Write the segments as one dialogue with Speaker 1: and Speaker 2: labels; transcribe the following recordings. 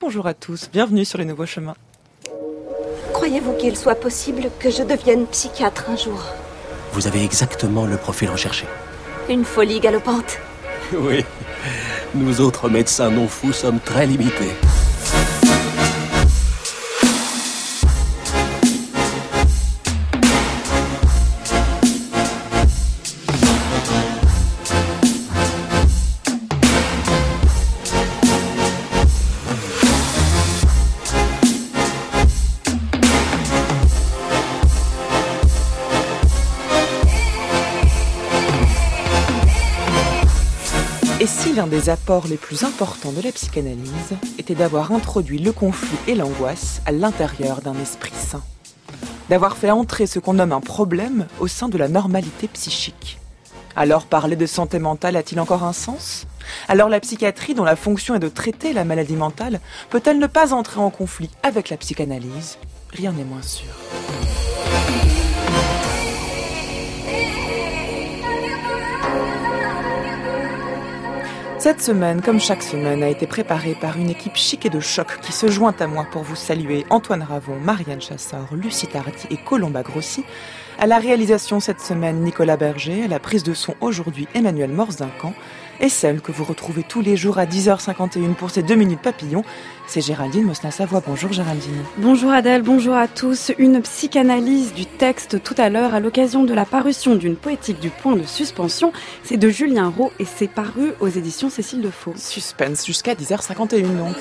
Speaker 1: Bonjour à tous, bienvenue sur les nouveaux chemins.
Speaker 2: Croyez-vous qu'il soit possible que je devienne psychiatre un jour ?
Speaker 3: Vous avez exactement le profil recherché.
Speaker 2: Une folie galopante.
Speaker 3: Oui, nous autres médecins non fous sommes très limités.
Speaker 1: Et si l'un des apports les plus importants de la psychanalyse était d'avoir introduit le conflit et l'angoisse à l'intérieur d'un esprit sain, d'avoir fait entrer ce qu'on nomme un problème au sein de la normalité psychique. Alors parler de santé mentale a-t-il encore un sens ? Alors la psychiatrie, dont la fonction est de traiter la maladie mentale, peut-elle ne pas entrer en conflit avec la psychanalyse ? Rien n'est moins sûr. Cette semaine, comme chaque semaine, a été préparée par une équipe chic et de choc qui se joint à moi pour vous saluer. Antoine Ravon, Marianne Chassor, Lucie Tardy et Colomba Grossi. À la réalisation cette semaine, Nicolas Berger. À la prise de son aujourd'hui, Emmanuel Morse-Duncan. Et celle que vous retrouvez tous les jours à 10h51 pour ces 2 minutes papillons, c'est Géraldine Mosna-Savoie. Bonjour Géraldine.
Speaker 4: Bonjour Adèle, bonjour à tous. Une psychanalyse du texte tout à l'heure à l'occasion de la parution d'une poétique du point de suspension. C'est de Julien Roux et c'est paru aux éditions Cécile Defaux.
Speaker 1: Suspense jusqu'à 10h51 donc.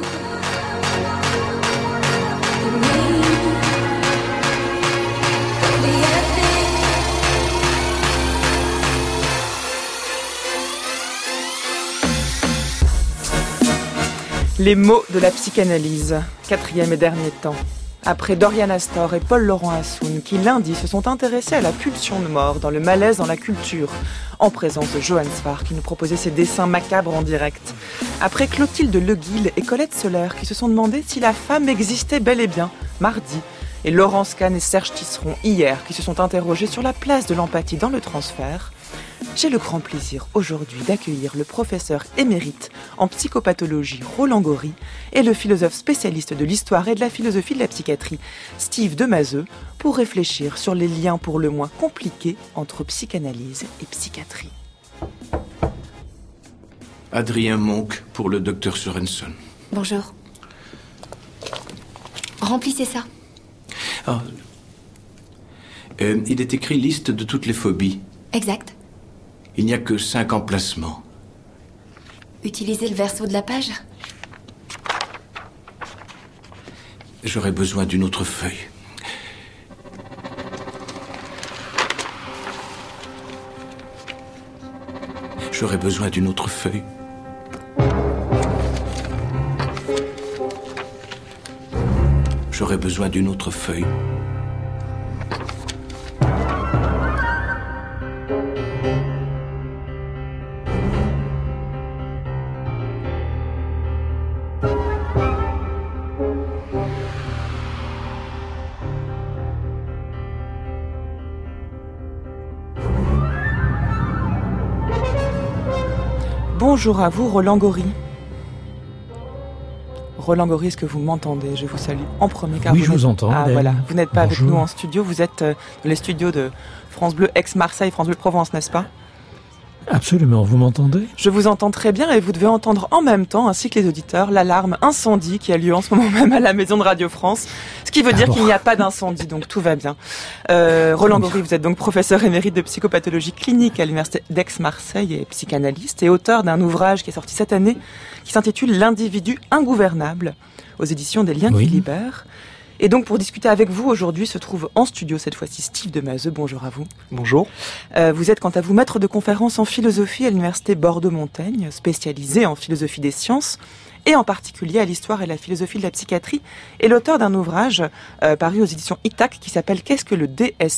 Speaker 1: Les mots de la psychanalyse, 4e et dernier temps. Après Dorian Astor et Paul-Laurent Assoun, qui lundi se sont intéressés à la pulsion de mort dans le malaise dans la culture, en présence de Johan Sfar qui nous proposait ses dessins macabres en direct. Après Clotilde Leguil et Colette Soler qui se sont demandé si la femme existait bel et bien, mardi. Et Laurence Kahn et Serge Tisseron hier qui se sont interrogés sur la place de l'empathie dans le transfert. J'ai le grand plaisir aujourd'hui d'accueillir le professeur émérite en psychopathologie Roland Gori et le philosophe spécialiste de l'histoire et de la philosophie de la psychiatrie Steve Demazeux pour réfléchir sur les liens pour le moins compliqués entre psychanalyse et psychiatrie.
Speaker 5: Adrien Monk pour le docteur Sorenson.
Speaker 6: Bonjour. Remplissez ça.
Speaker 5: Ah. Il est écrit liste de toutes les phobies.
Speaker 6: Exact.
Speaker 5: Il n'y a que 5 emplacements.
Speaker 6: Utilisez le verso de la page.
Speaker 5: J'aurais besoin d'une autre feuille. J'aurais besoin d'une autre feuille. J'aurais besoin d'une autre feuille.
Speaker 1: Bonjour à vous, Roland Gori. Roland Gori, est-ce que vous m'entendez ? Je vous salue en premier car
Speaker 7: oui, je vous entends.
Speaker 1: Ah voilà, vous n'êtes pas
Speaker 7: Bonjour.
Speaker 1: avec nous en studio, vous êtes dans les studios de France Bleu Aix-Marseille, France Bleu Provence, n'est-ce pas ?
Speaker 7: Absolument, vous m'entendez ?
Speaker 1: Je vous entends très bien et vous devez entendre en même temps, ainsi que les auditeurs, l'alarme incendie qui a lieu en ce moment même à la maison de Radio France. Ce qui veut dire qu'il n'y a pas d'incendie, donc tout va bien. Roland Gori, vous êtes donc professeur émérite de psychopathologie clinique à l'université d'Aix-Marseille et psychanalyste et auteur d'un ouvrage qui est sorti cette année qui s'intitule « L'individu ingouvernable » aux éditions des Liens qui libèrent. Et donc, pour discuter avec vous aujourd'hui, se trouve en studio cette fois-ci Steve Demazeux. Bonjour à vous.
Speaker 8: Bonjour.
Speaker 1: Vous êtes quant à vous maître de conférences en philosophie à l'université Bordeaux-Montaigne, spécialisé en philosophie des sciences et en particulier à l'histoire et la philosophie de la psychiatrie, et l'auteur d'un ouvrage paru aux éditions Itac qui s'appelle « Qu'est-ce que le DSM ?»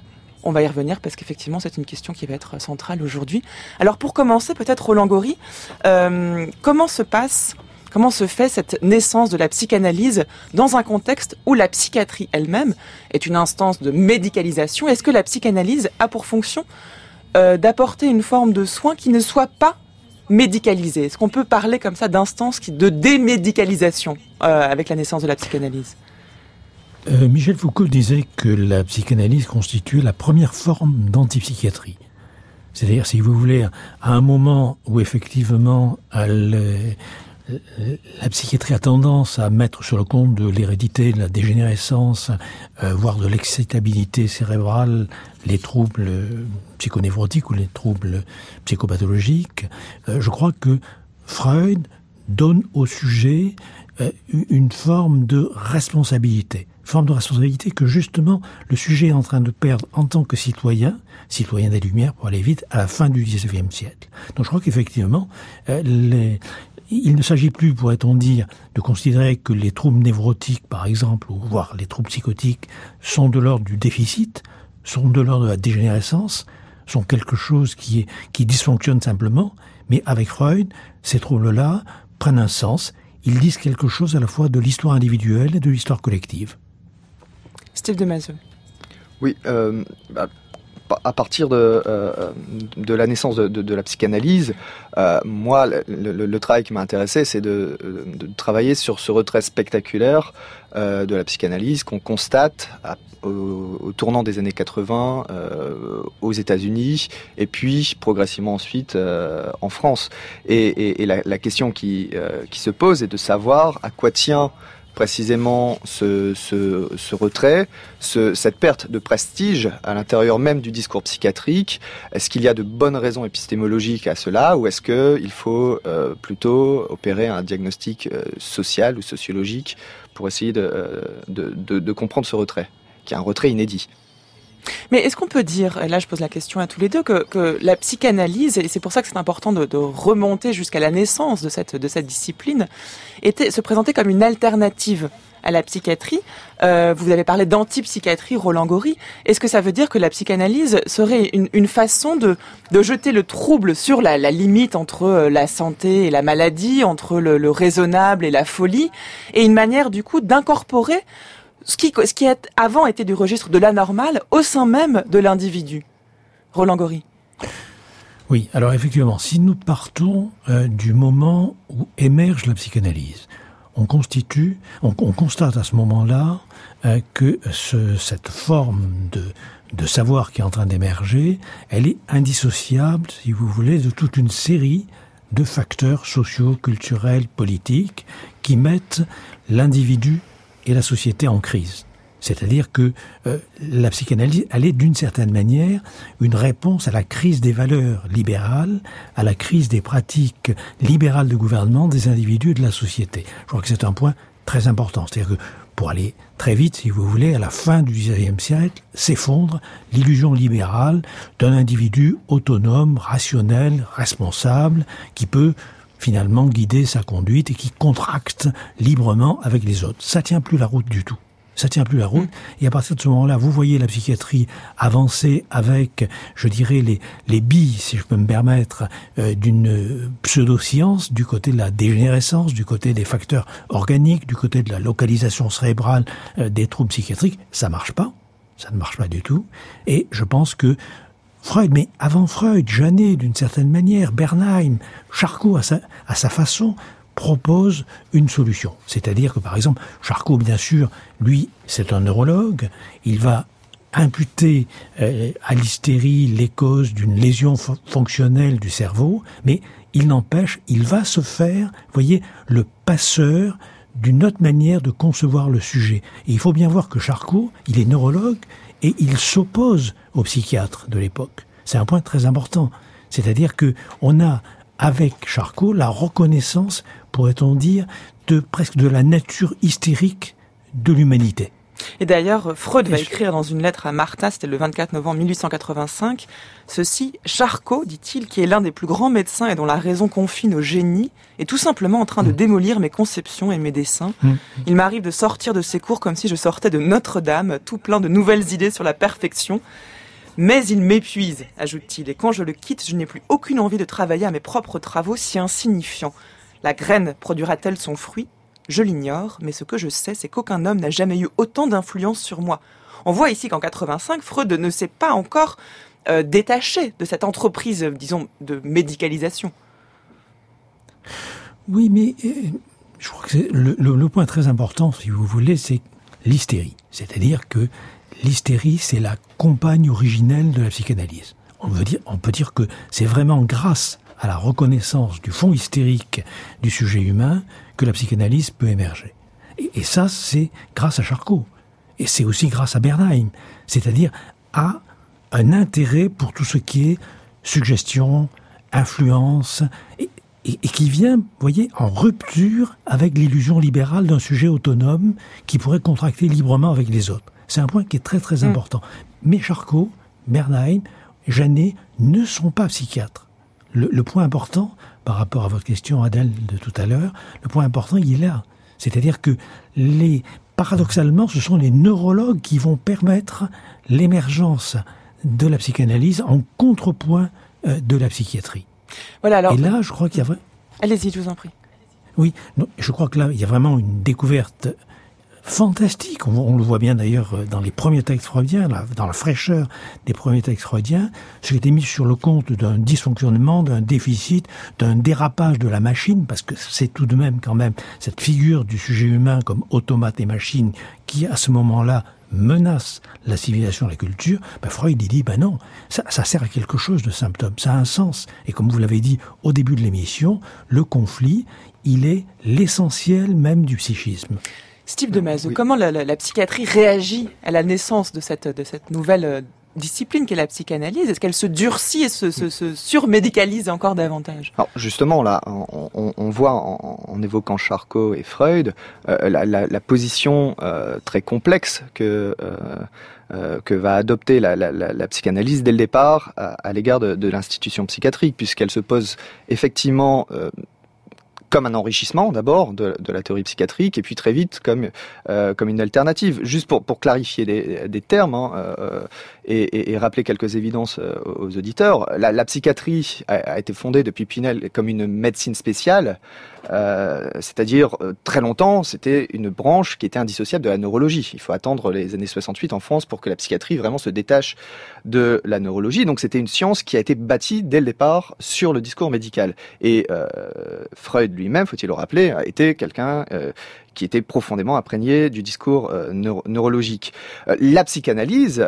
Speaker 1: On va y revenir parce qu'effectivement c'est une question qui va être centrale aujourd'hui. Alors pour commencer, peut-être Roland Gori, comment se fait cette naissance de la psychanalyse dans un contexte où la psychiatrie elle-même est une instance de médicalisation ? Est-ce que la psychanalyse a pour fonction d'apporter une forme de soin qui ne soit pas médicalisée. Est-ce qu'on peut parler comme ça d'instance de démédicalisation avec la naissance de la psychanalyse ?
Speaker 7: Michel Foucault disait que la psychanalyse constituait la première forme d'antipsychiatrie. C'est-à-dire, si vous voulez, à un moment où effectivement la psychiatrie a tendance à mettre sur le compte de l'hérédité, de la dégénérescence, voire de l'excitabilité cérébrale, les troubles psychonévrotiques ou les troubles psychopathologiques, je crois que Freud donne au sujet une forme de responsabilité. Forme de responsabilité que justement le sujet est en train de perdre en tant que citoyen des Lumières pour aller vite, à la fin du XIXe siècle. Donc je crois qu'effectivement, il ne s'agit plus, pourrait-on dire, de considérer que les troubles névrotiques, par exemple, ou voire les troubles psychotiques, sont de l'ordre du déficit, sont de l'ordre de la dégénérescence, sont quelque chose qui dysfonctionne simplement, mais avec Freud, ces troubles-là prennent un sens. Ils disent quelque chose à la fois de l'histoire individuelle et de l'histoire collective.
Speaker 1: Steve Demazeux.
Speaker 8: Oui, à partir de la naissance de la psychanalyse, moi, le travail qui m'a intéressé, c'est de travailler sur ce retrait spectaculaire de la psychanalyse qu'on constate au tournant des années 80 aux États-Unis et puis progressivement ensuite en France. Et la question qui se pose est de savoir à quoi tient précisément ce retrait, cette perte de prestige à l'intérieur même du discours psychiatrique. Est-ce qu'il y a de bonnes raisons épistémologiques à cela, ou est-ce qu'il faut plutôt opérer un diagnostic social ou sociologique pour essayer de comprendre ce retrait, qui est un retrait inédit?
Speaker 1: Mais est-ce qu'on peut dire, et là je pose la question à tous les deux, que la psychanalyse, et c'est pour ça que c'est important de remonter jusqu'à la naissance de cette discipline, se présentait comme une alternative à la psychiatrie. Vous avez parlé d'antipsychiatrie, Roland Gori. Est-ce que ça veut dire que la psychanalyse serait une façon de jeter le trouble sur la limite entre la santé et la maladie, entre le raisonnable et la folie, et une manière du coup d'incorporer ce qui avant était du registre de l'anormal au sein même de l'individu? Roland Gori.
Speaker 7: Oui, alors effectivement, si nous partons du moment où émerge la psychanalyse, on constate à ce moment-là que cette forme de savoir qui est en train d'émerger, elle est indissociable, si vous voulez, de toute une série de facteurs sociaux, culturels, politiques qui mettent l'individu et la société en crise. C'est-à-dire que la psychanalyse, elle est d'une certaine manière une réponse à la crise des valeurs libérales, à la crise des pratiques libérales de gouvernement des individus et de la société. Je crois que c'est un point très important. C'est-à-dire que, pour aller très vite, si vous voulez, à la fin du XIXe siècle, s'effondre l'illusion libérale d'un individu autonome, rationnel, responsable, qui peut finalement guider sa conduite et qui contracte librement avec les autres. Ça tient plus la route du tout. Ça tient plus la route. Et à partir de ce moment-là, vous voyez la psychiatrie avancer avec, je dirais, les billes, si je peux me permettre, d'une pseudo-science du côté de la dégénérescence, du côté des facteurs organiques, du côté de la localisation cérébrale des troubles psychiatriques. Ça marche pas. Ça ne marche pas du tout. Et je pense que Freud, mais avant Freud, Janet, d'une certaine manière, Bernheim, Charcot, à sa façon, propose une solution. C'est-à-dire que, par exemple, Charcot, bien sûr, lui, c'est un neurologue, il va imputer à l'hystérie les causes d'une lésion fonctionnelle du cerveau, mais il n'empêche, il va se faire, vous voyez, le passeur d'une autre manière de concevoir le sujet. Et il faut bien voir que Charcot, il est neurologue, et il s'oppose aux psychiatres de l'époque. C'est un point très important. C'est-à-dire que on a, avec Charcot, la reconnaissance, pourrait-on dire, presque de la nature hystérique de l'humanité.
Speaker 1: Et d'ailleurs, Freud va écrire dans une lettre à Martha, c'était le 24 novembre 1885, ceci: Charcot, dit-il, qui est l'un des plus grands médecins et dont la raison confine au génie, est tout simplement en train de démolir mes conceptions et mes desseins. Il m'arrive de sortir de ses cours comme si je sortais de Notre-Dame, tout plein de nouvelles idées sur la perfection. Mais il m'épuise, ajoute-t-il, et quand je le quitte, je n'ai plus aucune envie de travailler à mes propres travaux si insignifiants. La graine produira-t-elle son fruit ? Je l'ignore, mais ce que je sais, c'est qu'aucun homme n'a jamais eu autant d'influence sur moi. On voit ici qu'en 85, Freud ne s'est pas encore détaché de cette entreprise, disons, de médicalisation.
Speaker 7: Oui, mais je crois que le point très important, si vous voulez, c'est l'hystérie. C'est-à-dire que l'hystérie, c'est la compagne originelle de la psychanalyse. On peut dire que c'est vraiment grâce à la reconnaissance du fond hystérique du sujet humain que la psychanalyse peut émerger. Et ça, c'est grâce à Charcot. Et c'est aussi grâce à Bernheim. C'est-à-dire à un intérêt pour tout ce qui est suggestion, influence, et qui vient, vous voyez, en rupture avec l'illusion libérale d'un sujet autonome qui pourrait contracter librement avec les autres. C'est un point qui est très très important. Mais Charcot, Bernheim, Janet ne sont pas psychiatres. Le point important, par rapport à votre question, Adèle, de tout à l'heure, le point important, il est là. C'est-à-dire que paradoxalement, ce sont les neurologues qui vont permettre l'émergence de la psychanalyse en contrepoint de la psychiatrie.
Speaker 1: Voilà, alors...
Speaker 7: Et là, je crois qu'il y a...
Speaker 1: Allez-y, je vous en prie.
Speaker 7: Oui, je crois que là, il y a vraiment une découverte fantastique. On le voit bien d'ailleurs dans les premiers textes freudiens, dans la fraîcheur des premiers textes freudiens, ce qui était mis sur le compte d'un dysfonctionnement, d'un déficit, d'un dérapage de la machine, parce que c'est tout de même quand même cette figure du sujet humain comme automate et machine qui, à ce moment-là, menace la civilisation, la culture. Freud, il dit, non, ça sert à quelque chose de symptôme, ça a un sens. Et comme vous l'avez dit au début de l'émission, le conflit, il est l'essentiel même du psychisme.
Speaker 1: Steve de Mazo, comment la psychiatrie réagit à la naissance de cette nouvelle discipline qu'est la psychanalyse? Est-ce qu'elle se durcit et se surmédicalise encore davantage?
Speaker 8: Alors justement, là, on voit en évoquant Charcot et Freud la position très complexe que va adopter la psychanalyse dès le départ à l'égard de l'institution psychiatrique, puisqu'elle se pose effectivement comme un enrichissement d'abord de la théorie psychiatrique, et puis très vite comme une alternative. Juste pour clarifier des termes et rappeler quelques évidences aux auditeurs, la psychiatrie a été fondée depuis Pinel comme une médecine spéciale, c'est-à-dire très longtemps c'était une branche qui était indissociable de la neurologie. Il faut attendre les années 68 en France pour que la psychiatrie vraiment se détache de la neurologie. Donc c'était une science qui a été bâtie dès le départ sur le discours médical. Et Freud lui-même, faut-il le rappeler, a été quelqu'un qui était profondément imprégné du discours neurologique. La psychanalyse,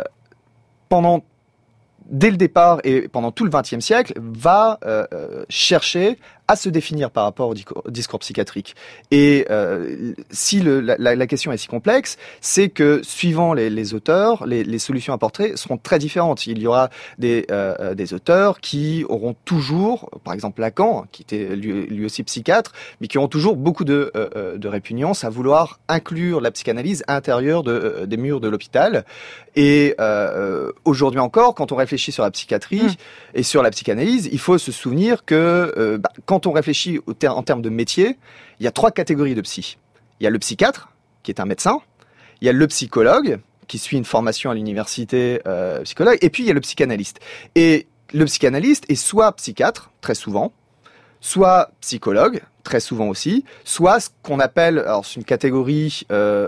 Speaker 8: dès le départ et pendant tout le XXe siècle, va chercher à se définir par rapport au discours psychiatrique. Et si la question est si complexe, c'est que suivant les auteurs, les solutions apportées seront très différentes. Il y aura des auteurs qui auront toujours, par exemple Lacan, qui était lui aussi psychiatre, mais qui auront toujours beaucoup de répugnance à vouloir inclure la psychanalyse à l'intérieur des murs de l'hôpital. Et aujourd'hui encore, quand on réfléchit sur la psychiatrie et sur la psychanalyse, il faut se souvenir que quand on réfléchit en termes de métier, il y a 3 catégories de psy. Il y a le psychiatre, qui est un médecin. Il y a le psychologue, qui suit une formation à l'université psychologue. Et puis, il y a le psychanalyste. Et le psychanalyste est soit psychiatre, très souvent, soit psychologue, très souvent aussi, soit ce qu'on appelle, alors c'est une catégorie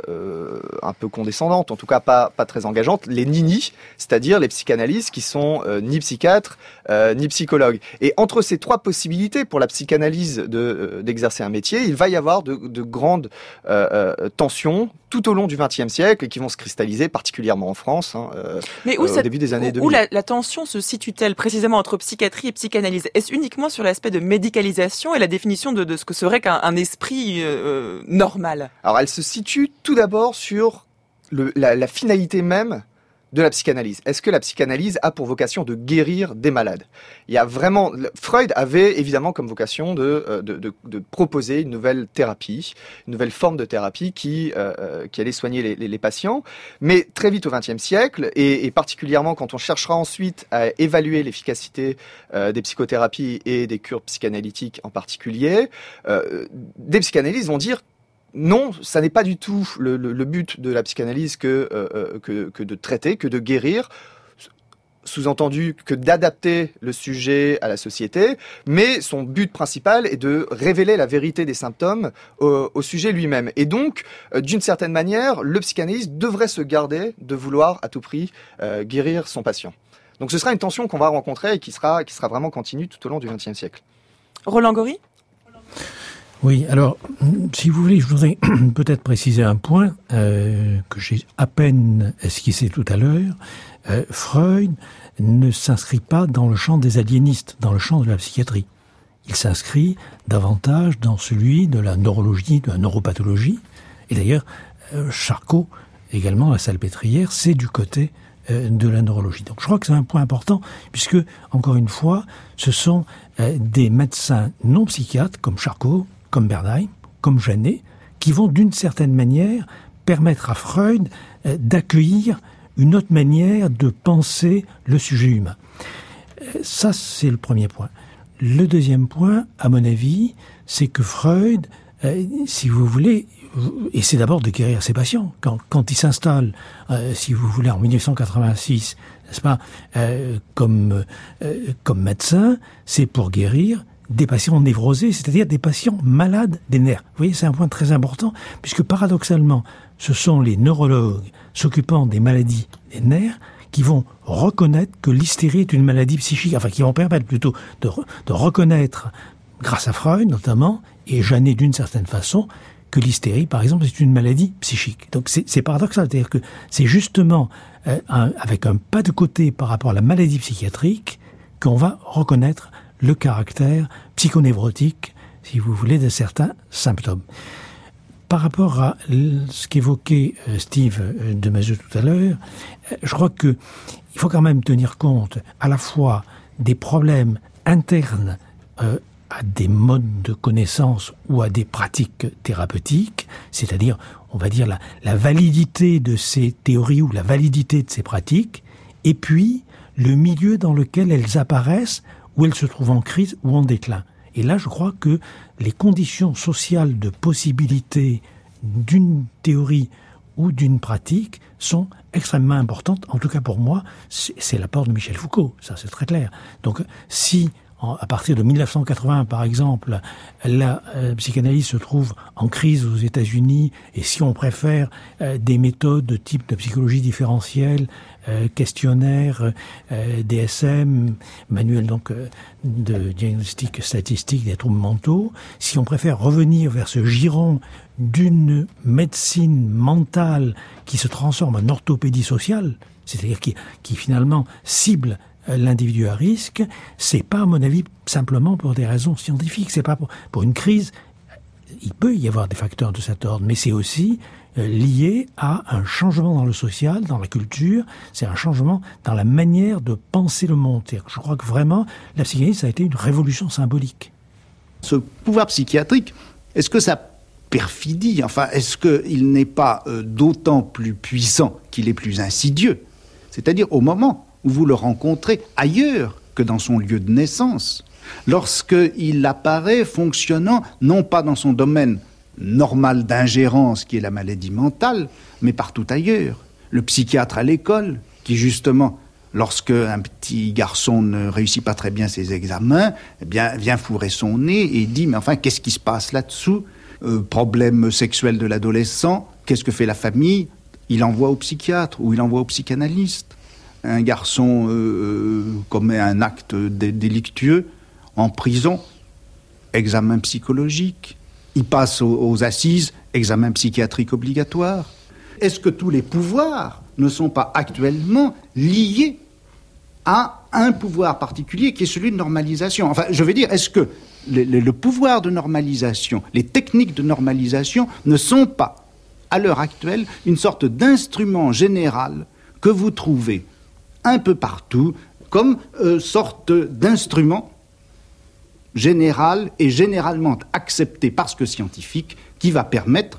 Speaker 8: un peu condescendante, en tout cas pas très engageante, les nini, c'est-à-dire les psychanalystes qui sont ni psychiatres ni psychologues. Et entre ces 3 possibilités pour la psychanalyse d'exercer un métier, il va y avoir de grandes tensions tout au long du XXe siècle et qui vont se cristalliser particulièrement en France
Speaker 1: Mais
Speaker 8: au début des années 2000.
Speaker 1: Où la tension se situe-t-elle précisément entre psychiatrie et psychanalyse? Est-ce uniquement sur l'aspect de médicalisation et la définition de ce que serait qu'un esprit normal? Alors
Speaker 8: elle se situe tout d'abord sur la finalité même de la psychanalyse. Est-ce que la psychanalyse a pour vocation de guérir des malades? Il y a vraiment... Freud avait évidemment comme vocation de proposer une nouvelle thérapie, une nouvelle forme de thérapie qui allait soigner les patients. Mais très vite au XXe siècle, et particulièrement quand on cherchera ensuite à évaluer l'efficacité des psychothérapies et des cures psychanalytiques en particulier, des psychanalystes vont dire non, ça n'est pas du tout le but de la psychanalyse que de traiter, que de guérir, sous-entendu que d'adapter le sujet à la société, mais son but principal est de révéler la vérité des symptômes au sujet lui-même. Et donc, d'une certaine manière, le psychanalyste devrait se garder de vouloir à tout prix guérir son patient. Donc ce sera une tension qu'on va rencontrer et qui sera vraiment continue tout au long du XXe siècle.
Speaker 1: Roland Gori ?
Speaker 7: Oui, alors, si vous voulez, je voudrais peut-être préciser un point que j'ai à peine esquissé tout à l'heure. Freud ne s'inscrit pas dans le champ des aliénistes, dans le champ de la psychiatrie. Il s'inscrit davantage dans celui de la neurologie, de la neuropathologie. Et d'ailleurs, Charcot, également, la salpêtrière, c'est du côté de la neurologie. Donc je crois que c'est un point important, puisque, encore une fois, ce sont des médecins non psychiatres, comme Charcot, comme Bernheim, comme Janet, qui vont d'une certaine manière permettre à Freud d'accueillir une autre manière de penser le sujet humain. Ça, c'est le premier point. Le deuxième point, à mon avis, c'est que Freud, si vous voulez, essaie d'abord de guérir ses patients. Quand il s'installe, si vous voulez, en 1986, n'est-ce pas, comme médecin, c'est pour guérir des patients névrosés, c'est-à-dire des patients malades des nerfs. Vous voyez, c'est un point très important, puisque paradoxalement, ce sont les neurologues s'occupant des maladies des nerfs qui vont reconnaître que l'hystérie est une maladie psychique, enfin qui vont permettre plutôt de reconnaître, grâce à Freud notamment, et Janet d'une certaine façon, que l'hystérie, par exemple, c'est une maladie psychique. Donc c'est paradoxal, c'est-à-dire que c'est justement avec un pas de côté par rapport à la maladie psychiatrique qu'on va reconnaître le caractère psychonévrotique, si vous voulez, de certains symptômes. Par rapport à ce qu'évoquait Steve de Mazeux tout à l'heure, je crois que il faut quand même tenir compte à la fois des problèmes internes à des modes de connaissance ou à des pratiques thérapeutiques, c'est-à-dire, on va dire, la validité de ces théories ou la validité de ces pratiques, et puis le milieu dans lequel elles apparaissent, où elles se trouvent en crise ou en déclin. Et là, je crois que les conditions sociales de possibilité d'une théorie ou d'une pratique sont extrêmement importantes. En tout cas, pour moi, c'est l'apport de Michel Foucault. Ça, c'est très clair. Donc, si, à partir de 1980, par exemple, la psychanalyse se trouve en crise aux États-Unis, et si on préfère des méthodes de type de psychologie différentielle, questionnaire, DSM, manuel donc de diagnostic statistique des troubles mentaux, si on préfère revenir vers ce giron d'une médecine mentale qui se transforme en orthopédie sociale, c'est-à-dire qui finalement cible l'individu à risque, c'est pas, à mon avis, simplement pour des raisons scientifiques, c'est pas pour une crise. Il peut y avoir des facteurs de cet ordre, mais c'est aussi lié à un changement dans le social, dans la culture, c'est un changement dans la manière de penser le monde. Je crois que vraiment, la psychanalyse, ça a été une révolution symbolique.
Speaker 9: Ce pouvoir psychiatrique, est-ce que ça perfidie, enfin, est-ce qu'il n'est pas d'autant plus puissant qu'il est plus insidieux? C'est-à-dire au moment où vous le rencontrez ailleurs que dans son lieu de naissance, lorsqu'il apparaît fonctionnant non pas dans son domaine normal d'ingérence qui est la maladie mentale, mais partout ailleurs. Le psychiatre à l'école, qui justement, lorsque un petit garçon ne réussit pas très bien ses examens, eh bien, vient fourrer son nez et dit « Mais enfin, qu'est-ce qui se passe là-dessous ? Problème sexuel de l'adolescent, qu'est-ce que fait la famille ? Il envoie au psychiatre ou il envoie au psychanalyste. Un garçon commet un acte délictueux en prison, examen psychologique. Il passe aux assises, examen psychiatrique obligatoire. Est-ce que tous les pouvoirs ne sont pas actuellement liés à un pouvoir particulier qui est celui de normalisation? Enfin, je veux dire, est-ce que le pouvoir de normalisation, les techniques de normalisation ne sont pas, à l'heure actuelle, une sorte d'instrument général que vous trouvez un peu partout, comme sorte d'instrument général et généralement accepté parce que scientifique, qui va permettre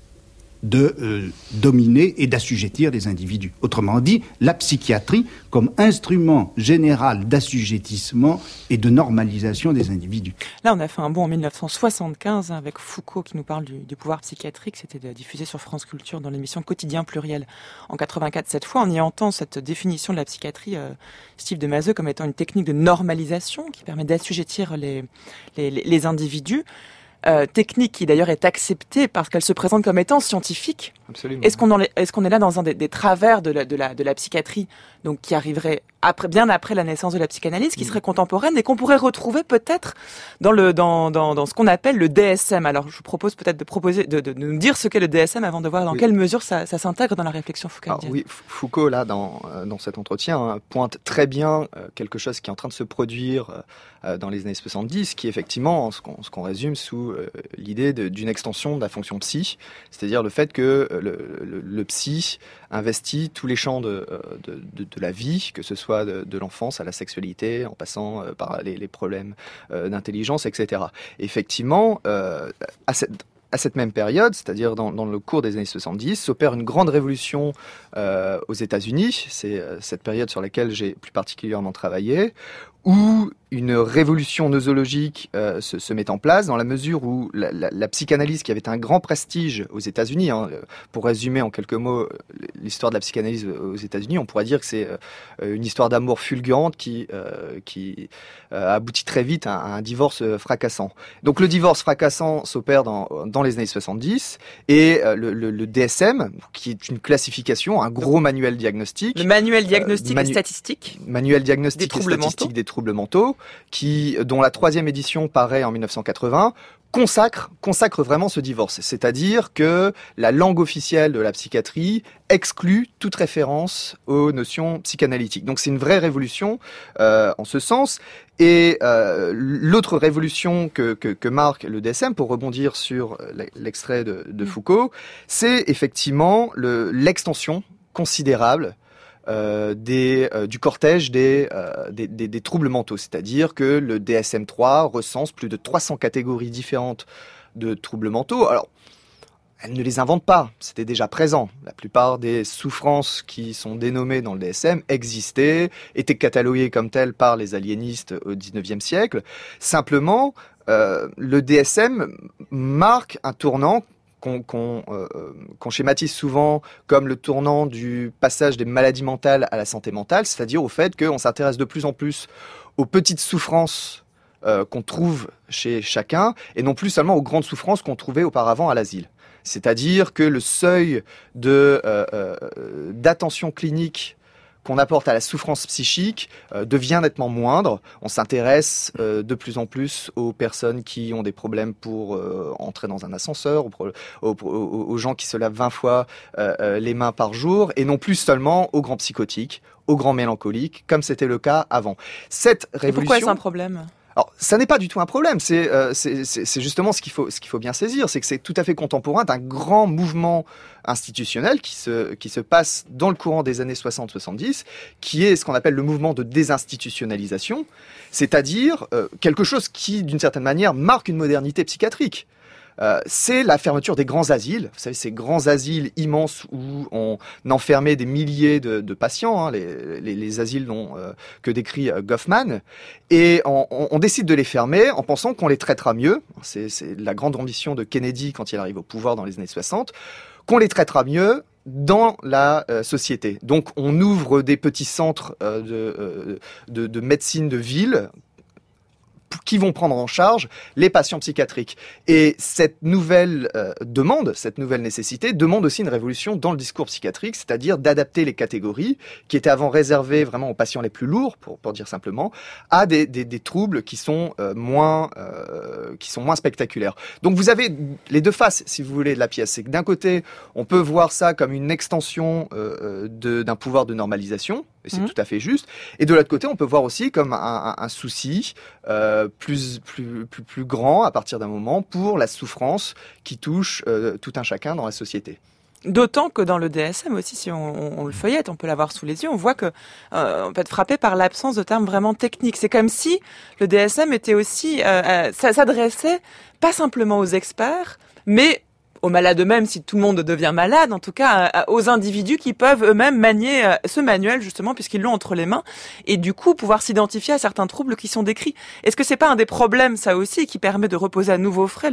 Speaker 9: de dominer et d'assujettir les individus. Autrement dit, la psychiatrie comme instrument général d'assujettissement et de normalisation des individus.
Speaker 1: Là, on a fait un bond en 1975 avec Foucault qui nous parle du pouvoir psychiatrique. C'était diffusé sur France Culture dans l'émission Quotidien Pluriel en 84. Cette fois, on y entend cette définition de la psychiatrie, Steve de Mazeux, comme étant une technique de normalisation qui permet d'assujettir les individus. Technique qui d'ailleurs est acceptée parce qu'elle se présente comme étant scientifique.
Speaker 8: Absolument.
Speaker 1: Est-ce qu'on est là dans un des travers de la psychiatrie donc qui arriverait bien après la naissance de la psychanalyse, qui serait contemporaine et qu'on pourrait retrouver peut-être dans ce qu'on appelle le DSM. Alors, je vous propose peut-être de nous dire ce qu'est le DSM avant de voir dans quelle mesure ça s'intègre dans la réflexion foucauldienne.
Speaker 8: Oui, Foucault, là, dans cet entretien, pointe très bien quelque chose qui est en train de se produire dans les années 70, qui est effectivement ce qu'on résume sous l'idée d'une extension de la fonction psy, c'est-à-dire le fait que le psy investit tous les champs de la vie, que ce soit de l'enfance à la sexualité, en passant par les problèmes d'intelligence, etc. Effectivement, à cette même période, c'est-à-dire dans le cours des années 70, s'opère une grande révolution aux États-Unis. C'est cette période sur laquelle j'ai plus particulièrement travaillé, où une révolution nosologique se met en place, dans la mesure où la psychanalyse, qui avait un grand prestige aux États-Unis, pour résumer en quelques mots l'histoire de la psychanalyse aux États-Unis, on pourrait dire que c'est une histoire d'amour fulgurante qui aboutit très vite à un divorce fracassant. Donc le divorce fracassant s'opère dans les années 70, et le DSM, qui est une classification, un gros manuel diagnostique.
Speaker 1: Le manuel diagnostique et statistique.
Speaker 8: Manuel diagnostique et statistique des troubles mentaux, dont la 3e édition paraît en 1980, consacre vraiment ce divorce. C'est-à-dire que la langue officielle de la psychiatrie exclut toute référence aux notions psychanalytiques. Donc c'est une vraie révolution en ce sens. Et l'autre révolution que marque le DSM, pour rebondir sur l'extrait de Foucault, c'est effectivement l'extension considérable du cortège des troubles mentaux. C'est-à-dire que le DSM-3 recense plus de 300 catégories différentes de troubles mentaux. Alors, elle ne les invente pas, c'était déjà présent. La plupart des souffrances qui sont dénommées dans le DSM existaient, étaient cataloguées comme telles par les aliénistes au XIXe siècle. Simplement, le DSM marque un tournant qu'on schématise souvent comme le tournant du passage des maladies mentales à la santé mentale, c'est-à-dire au fait qu'on s'intéresse de plus en plus aux petites souffrances qu'on trouve chez chacun, et non plus seulement aux grandes souffrances qu'on trouvait auparavant à l'asile. C'est-à-dire que le seuil d'attention clinique qu'on apporte à la souffrance psychique devient nettement moindre. On s'intéresse de plus en plus aux personnes qui ont des problèmes pour entrer dans un ascenseur, aux gens qui se lavent 20 fois les mains par jour, et non plus seulement aux grands psychotiques, aux grands mélancoliques, comme c'était le cas avant. Cette révolution...
Speaker 1: Et pourquoi est-ce un problème ?
Speaker 8: Alors, ça n'est pas du tout un problème. C'est justement ce qu'il faut bien saisir, c'est que c'est tout à fait contemporain d'un grand mouvement institutionnel qui se passe dans le courant des années 60-70, qui est ce qu'on appelle le mouvement de désinstitutionnalisation, c'est-à-dire quelque chose qui, d'une certaine manière, marque une modernité psychiatrique. C'est la fermeture des grands asiles. Vous savez, ces grands asiles immenses où on enfermait des milliers de patients, les asiles que décrit Goffman, et on décide de les fermer en pensant qu'on les traitera mieux. C'est la grande ambition de Kennedy quand il arrive au pouvoir dans les années 60, qu'on les traitera mieux dans la société. Donc on ouvre des petits centres de médecine de ville qui vont prendre en charge les patients psychiatriques. Et cette nouvelle demande, cette nouvelle nécessité, demande aussi une révolution dans le discours psychiatrique, c'est-à-dire d'adapter les catégories qui étaient avant réservées vraiment aux patients les plus lourds, pour dire simplement, à des troubles qui sont moins spectaculaires. Donc vous avez les deux faces, si vous voulez, de la pièce. C'est que d'un côté, on peut voir ça comme une extension d'un pouvoir de normalisation, et c'est tout à fait juste. Et de l'autre côté, on peut voir aussi comme un souci plus grand à partir d'un moment pour la souffrance qui touche tout un chacun dans la société.
Speaker 1: D'autant que dans le DSM aussi, si on le feuillette, on peut l'avoir sous les yeux, on voit que on peut être frappé par l'absence de termes vraiment techniques. C'est comme si le DSM était aussi, ça s'adressait pas simplement aux experts, mais aux malades eux-mêmes, si tout le monde devient malade, en tout cas aux individus qui peuvent eux-mêmes manier ce manuel, justement, puisqu'ils l'ont entre les mains, et du coup pouvoir s'identifier à certains troubles qui sont décrits. Est-ce que c'est pas un des problèmes, ça aussi, qui permet de reposer à nouveau frais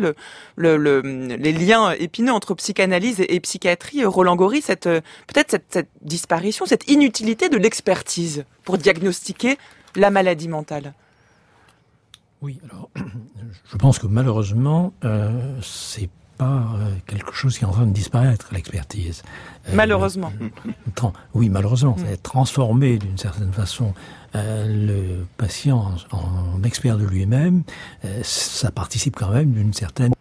Speaker 1: les liens épineux entre psychanalyse et psychiatrie, Roland Gori, peut-être cette disparition, cette inutilité de l'expertise pour diagnostiquer la maladie mentale?
Speaker 7: Oui, alors, je pense que malheureusement, c'est pas quelque chose qui est en train de disparaître, l'expertise.
Speaker 1: Malheureusement.
Speaker 7: Oui, malheureusement. C'est transformer d'une certaine façon le patient en expert de lui-même. Ça participe quand même d'une certaine...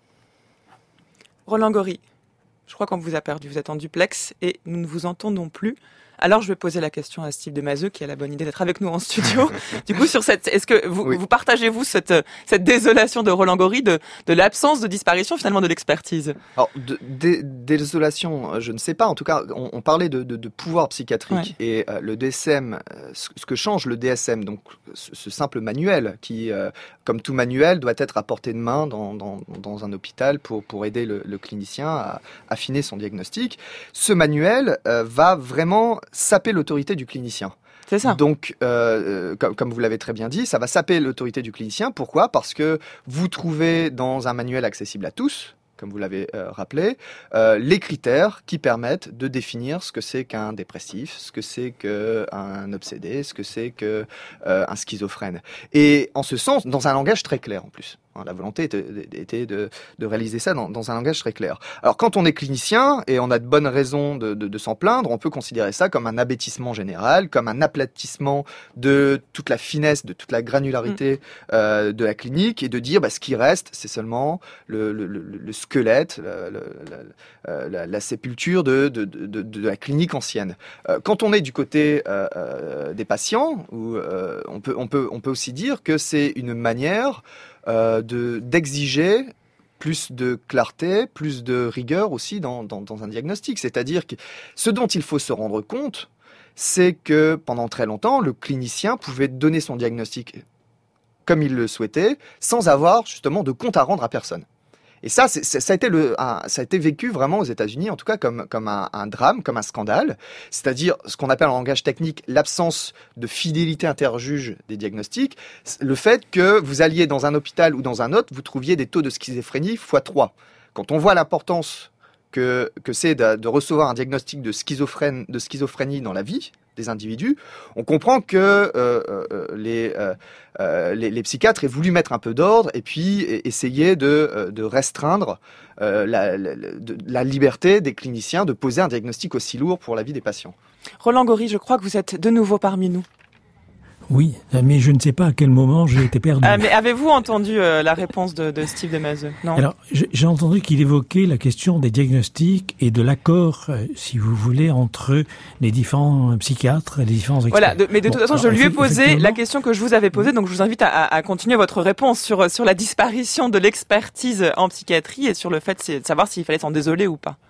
Speaker 1: Roland Gori, je crois qu'on vous a perdu. Vous êtes en duplex et nous ne vous entendons plus. Alors, je vais poser la question à Steve Demazeux, qui a la bonne idée d'être avec nous en studio. Du coup, est-ce que vous partagez-vous cette désolation de Roland Gori de l'absence de disparition, finalement, de l'expertise?
Speaker 8: Alors, désolation, je ne sais pas. En tout cas, on parlait de pouvoir psychiatrique. Ouais. Et le DSM, ce que change le DSM, donc ce simple manuel qui, comme tout manuel, doit être à portée de main dans un hôpital pour aider le clinicien à affiner son diagnostic. Ce manuel va vraiment saper l'autorité du clinicien.
Speaker 1: C'est ça.
Speaker 8: Donc, comme vous l'avez très bien dit, ça va saper l'autorité du clinicien. Pourquoi ? Parce que vous trouvez dans un manuel accessible à tous, comme vous l'avez rappelé, les critères qui permettent de définir ce que c'est qu'un dépressif, ce que c'est qu'un obsédé, ce que c'est qu'un schizophrène. Et en ce sens, dans un langage très clair en plus. La volonté était de réaliser ça dans un langage très clair. Alors, quand on est clinicien, et on a de bonnes raisons de s'en plaindre, on peut considérer ça comme un abêtissement général, comme un aplatissement de toute la finesse, de toute la granularité de la clinique, et de dire ce qui reste, c'est seulement le squelette, la sépulture de la clinique ancienne. Quand on est du côté des patients, où on peut aussi dire que c'est une manière d'exiger plus de clarté, plus de rigueur aussi dans un diagnostic. C'est-à-dire que ce dont il faut se rendre compte, c'est que pendant très longtemps, le clinicien pouvait donner son diagnostic comme il le souhaitait, sans avoir justement de compte à rendre à personne. Et ça a été vécu vraiment aux États-Unis, en tout cas comme un drame, comme un scandale. C'est-à-dire ce qu'on appelle en langage technique l'absence de fidélité interjuge des diagnostics. Le fait que vous alliez dans un hôpital ou dans un autre, vous trouviez des taux de schizophrénie x3. Quand on voit l'importance que c'est de recevoir un diagnostic de schizophrénie dans la vie des individus, on comprend que les psychiatres aient voulu mettre un peu d'ordre et puis essayer de restreindre la liberté des cliniciens de poser un diagnostic aussi lourd pour la vie des patients.
Speaker 1: Roland Gori, je crois que vous êtes de nouveau parmi nous.
Speaker 7: Oui, mais je ne sais pas à quel moment j'ai été perdu.
Speaker 1: Mais avez-vous entendu la réponse de Steve Demazeux ? Non.
Speaker 7: Alors, j'ai entendu qu'il évoquait la question des diagnostics et de l'accord, si vous voulez, entre les différents psychiatres et les différents experts.
Speaker 1: Voilà, mais de toute façon, je lui ai posé la question que je vous avais posée, donc je vous invite à continuer votre réponse sur la disparition de l'expertise en psychiatrie et sur le fait de savoir s'il fallait s'en désoler ou pas.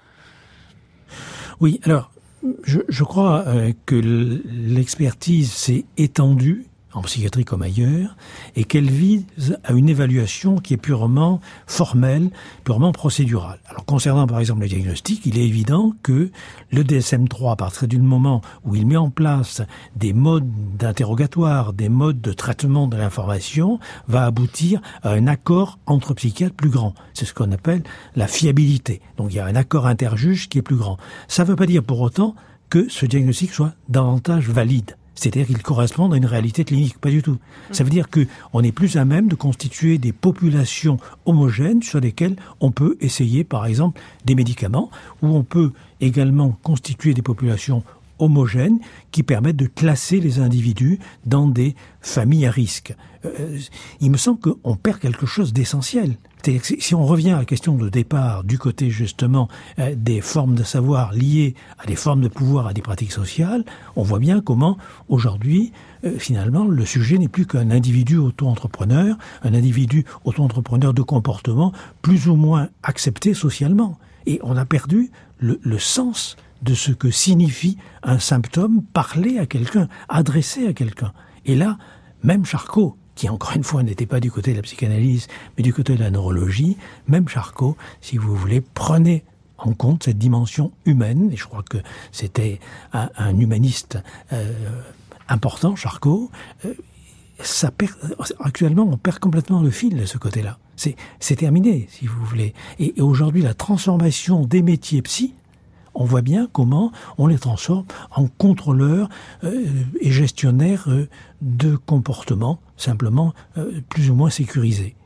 Speaker 7: Oui, alors... Je crois que l'expertise s'est étendue en psychiatrie comme ailleurs, et qu'elle vise à une évaluation qui est purement formelle, purement procédurale. Alors concernant par exemple le diagnostic, il est évident que le DSM-3, à partir du moment où il met en place des modes d'interrogatoire, des modes de traitement de l'information, va aboutir à un accord entre psychiatres plus grand. C'est ce qu'on appelle la fiabilité. Donc il y a un accord interjuge qui est plus grand. Ça ne veut pas dire pour autant que ce diagnostic soit davantage valide. C'est-à-dire qu'il correspond à une réalité clinique, pas du tout. Ça veut dire qu'on est plus à même de constituer des populations homogènes sur lesquelles on peut essayer, par exemple, des médicaments, ou on peut également constituer des populations homogènes qui permettent de classer les individus dans des familles à risque. Il me semble qu'on perd quelque chose d'essentiel. C'est-à-dire que si on revient à la question de départ du côté justement des formes de savoir liées à des formes de pouvoir, à des pratiques sociales, on voit bien comment aujourd'hui, finalement, le sujet n'est plus qu'un individu auto-entrepreneur, un individu auto-entrepreneur de comportement plus ou moins accepté socialement. Et on a perdu le sens de ce que signifie un symptôme, parler à quelqu'un, adresser à quelqu'un. Et là, même Charcot, qui encore une fois n'était pas du côté de la psychanalyse, mais du côté de la neurologie, même Charcot, si vous voulez, prenait en compte cette dimension humaine, et je crois que c'était un humaniste important, Charcot. Actuellement, on perd complètement le fil de ce côté-là. C'est terminé, si vous voulez. Et aujourd'hui, la transformation des métiers psy, on voit bien comment on les transforme en contrôleurs et gestionnaires de comportements, simplement plus ou moins sécurisés.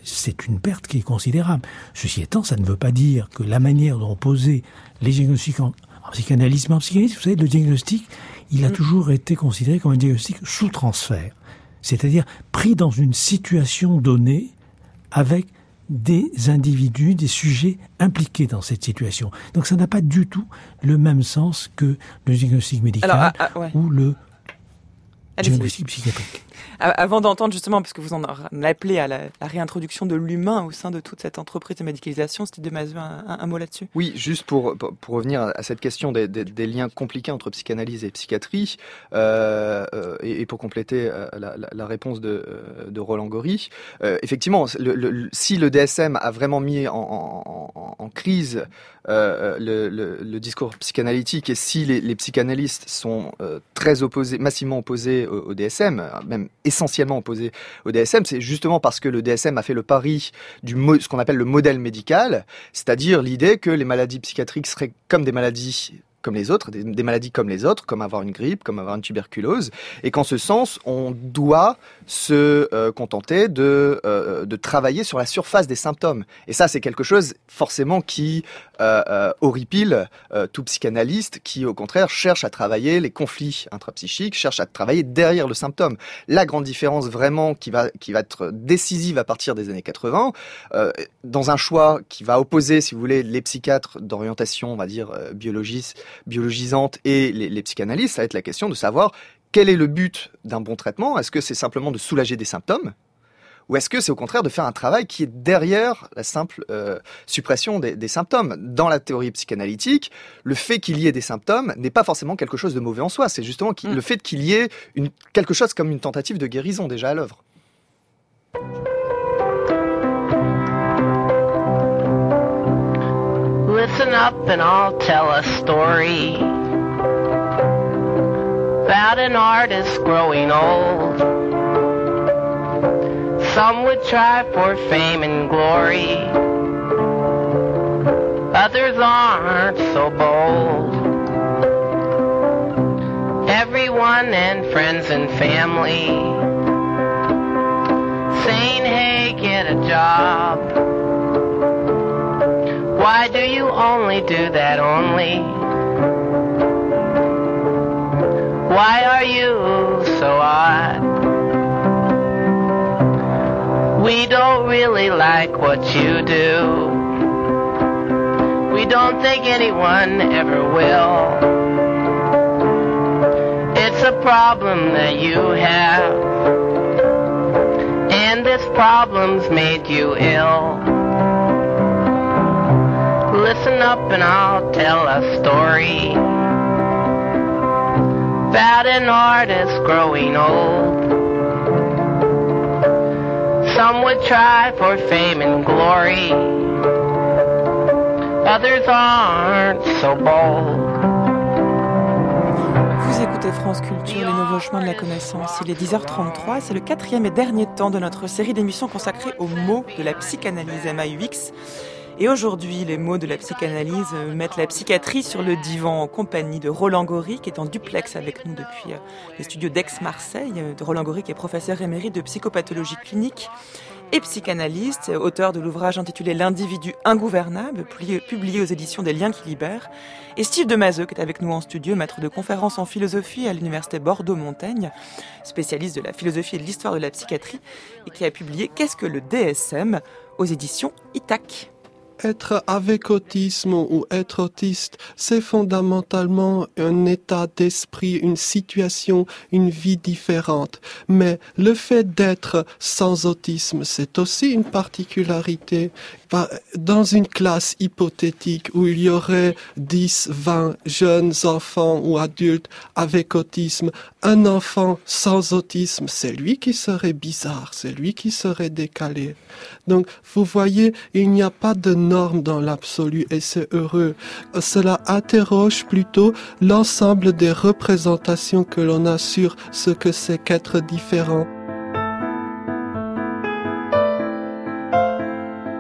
Speaker 7: c'est une perte qui est considérable. Ceci étant, ça ne veut pas dire que la manière dont on posait les diagnostics en psychanalyse, mais en psychanalyse, vous savez, le diagnostic, il a toujours été considéré comme un diagnostic sous transfert. C'est-à-dire pris dans une situation donnée avec des individus, des sujets impliqués dans cette situation. Donc ça n'a pas du tout le même sens que le diagnostic médical ou le diagnostic psychiatrique.
Speaker 1: Avant d'entendre justement, parce que vous en appelez à la réintroduction de l'humain au sein de toute cette entreprise de médicalisation, Steve de Mazeux, un mot là-dessus?
Speaker 8: Oui, juste pour revenir à cette question des liens compliqués entre psychanalyse et psychiatrie, et pour compléter la réponse de Roland Gori, effectivement, si le DSM a vraiment mis en crise le discours psychanalytique, et si les psychanalystes sont très opposés, massivement opposés au DSM, même essentiellement opposés au DSM, c'est justement parce que le DSM a fait le pari ce qu'on appelle le modèle médical, c'est-à-dire l'idée que les maladies psychiatriques seraient comme des maladies comme les autres, des maladies comme les autres, comme avoir une grippe, comme avoir une tuberculose, et qu'en ce sens, on doit se contenter de travailler sur la surface des symptômes. Et ça, c'est quelque chose forcément qui horripile tout psychanalyste qui, au contraire, cherche à travailler les conflits intrapsychiques, cherche à travailler derrière le symptôme. La grande différence vraiment qui va être décisive à partir des années 80, dans un choix qui va opposer, si vous voulez, les psychiatres d'orientation, on va dire, biologisante et les psychanalystes, ça va être la question de savoir quel est le but d'un bon traitement. Est-ce que c'est simplement de soulager des symptômes, ou est-ce que c'est au contraire de faire un travail qui est derrière la simple suppression des symptômes? Dans la théorie psychanalytique, le fait qu'il y ait des symptômes n'est pas forcément quelque chose de mauvais en soi, c'est justement le fait qu'il y ait quelque chose comme une tentative de guérison déjà à l'œuvre.
Speaker 10: Listen up and I'll tell a story about an artist growing old. Some would try for fame and glory, others aren't so bold. Everyone and friends and family saying, hey, get a job. Why do you only do that only? Why are you so odd? We don't really like what you do. We don't think anyone ever will. It's a problem that you have, and this problem's made you ill. Listen up and I'll tell a story about an artist growing old. Some would try for fame and glory, others aren't so bold.
Speaker 1: Vous écoutez France Culture, les nouveaux chemins de la connaissance. Il est 10h33, c'est le 4e et dernier temps de notre série d'émissions consacrée aux mots de la psychanalyse MAUX. Et aujourd'hui, les mots de la psychanalyse mettent la psychiatrie sur le divan en compagnie de Roland Gori, qui est en duplex avec nous depuis les studios d'Aix-Marseille. De Roland Gori, qui est professeur émérite de psychopathologie clinique et psychanalyste, auteur de l'ouvrage intitulé L'individu ingouvernable, publié aux éditions des Liens qui libèrent. Et Steve de Mazeux, qui est avec nous en studio, maître de conférences en philosophie à l'université Bordeaux-Montaigne, spécialiste de la philosophie et de l'histoire de la psychiatrie, et qui a publié Qu'est-ce que le DSM aux éditions Itac.
Speaker 11: Être avec autisme ou être autiste, c'est fondamentalement un état d'esprit, une situation, une vie différente. Mais le fait d'être sans autisme, c'est aussi une particularité. Dans une classe hypothétique où il y aurait 10, 20 jeunes enfants ou adultes avec autisme, un enfant sans autisme, c'est lui qui serait bizarre, c'est lui qui serait décalé. Donc, vous voyez, il n'y a pas de normes dans l'absolu et c'est heureux. Cela interroge plutôt l'ensemble des représentations que l'on a sur ce que c'est qu'être différent.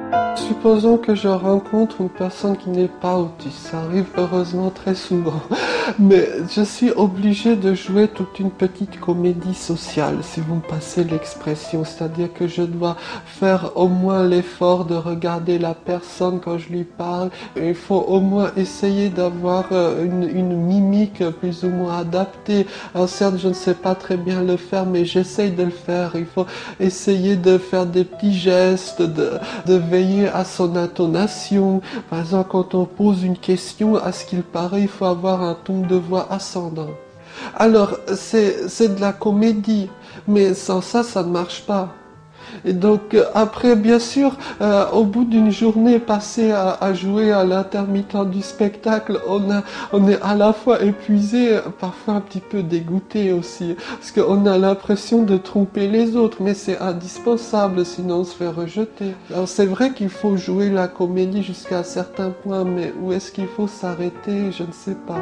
Speaker 11: supposons que je rencontre une personne qui n'est pas autiste. Ça arrive heureusement très souvent. Mais je suis obligé de jouer toute une petite comédie sociale, si vous me passez l'expression. C'est-à-dire que je dois faire au moins l'effort de regarder la personne quand je lui parle. Il faut au moins essayer d'avoir une mimique plus ou moins adaptée. Alors certes, je ne sais pas très bien le faire, mais j'essaye de le faire. Il faut essayer de faire des petits gestes, de veiller à son intonation. Par exemple, quand on pose une question, à ce qu'il paraît, il faut avoir un ton de voix ascendant. Alors, c'est de la comédie, mais sans ça, ça ne marche pas. Et donc, après, bien sûr, au bout d'une journée passée à jouer à l'intermittent du spectacle, on est à la fois épuisé, parfois un petit peu dégoûté aussi, parce qu'on a l'impression de tromper les autres, mais c'est indispensable, sinon on se fait rejeter. Alors c'est vrai qu'il faut jouer la comédie jusqu'à un certain point, mais où est-ce qu'il faut s'arrêter, je ne sais pas.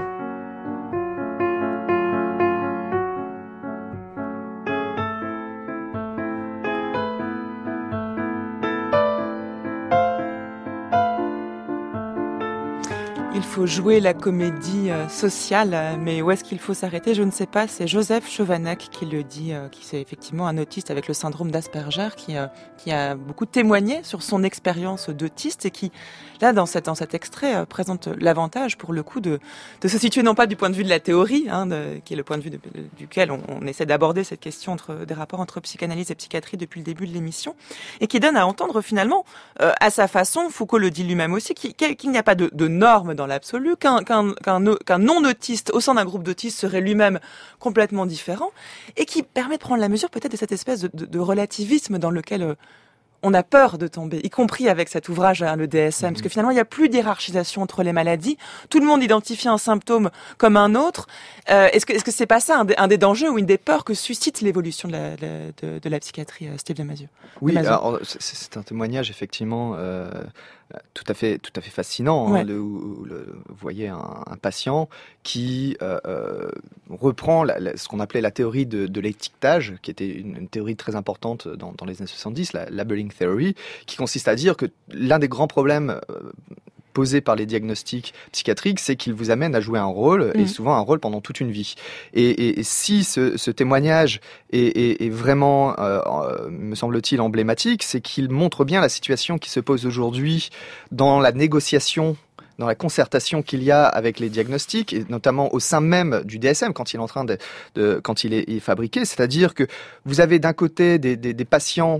Speaker 1: Il faut jouer la comédie sociale, mais où est-ce qu'il faut s'arrêter, je ne sais pas. C'est Joseph Chovanec qui le dit, qui c'est effectivement un autiste avec le syndrome d'Asperger, qui a beaucoup témoigné sur son expérience d'autiste et qui, là, dans cet extrait, présente l'avantage, pour le coup, de se situer non pas du point de vue de la théorie, qui est le point de vue duquel on essaie d'aborder cette question des rapports entre psychanalyse et psychiatrie depuis le début de l'émission, et qui donne à entendre finalement, à sa façon, Foucault le dit lui-même aussi, qu'il n'y a pas de normes dans l'absolu, qu'un non-autiste au sein d'un groupe d'autistes serait lui-même complètement différent, et qui permet de prendre la mesure peut-être de cette espèce de relativisme dans lequel on a peur de tomber, y compris avec cet ouvrage, le DSM, parce que finalement, il n'y a plus d'hiérarchisation entre les maladies. Tout le monde identifie un symptôme comme un autre. Est-ce que c'est pas ça un des dangers ou une des peurs que suscite l'évolution de la psychiatrie, Steve Demazieux?
Speaker 8: Oui, alors, c'est un témoignage effectivement tout à fait fascinant.
Speaker 1: Ouais.
Speaker 8: Vous voyez un patient qui reprend ce qu'on appelait la théorie de l'étiquetage, qui était une théorie très importante dans les années 70, la labeling theory, qui consiste à dire que l'un des grands problèmes posés par les diagnostics psychiatriques, c'est qu'ils vous amènent à jouer un rôle, et souvent un rôle pendant toute une vie. Et si ce témoignage est vraiment, me semble-t-il, emblématique, c'est qu'il montre bien la situation qui se pose aujourd'hui dans la négociation, dans la concertation qu'il y a avec les diagnostics, et notamment au sein même du DSM, quand il est en train quand il est fabriqué. C'est-à-dire que vous avez d'un côté des patients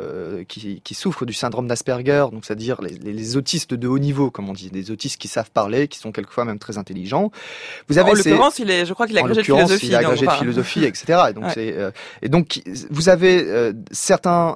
Speaker 8: qui souffrent du syndrome d'Asperger, donc c'est-à-dire les autistes de haut niveau, comme on dit, des autistes qui savent parler, qui sont quelquefois même très intelligents. Vous avez
Speaker 1: en l'occurrence, je crois qu'il a agrégé de philosophie.
Speaker 8: Il a agrégé de philosophie, etc. Et donc, et donc vous avez certains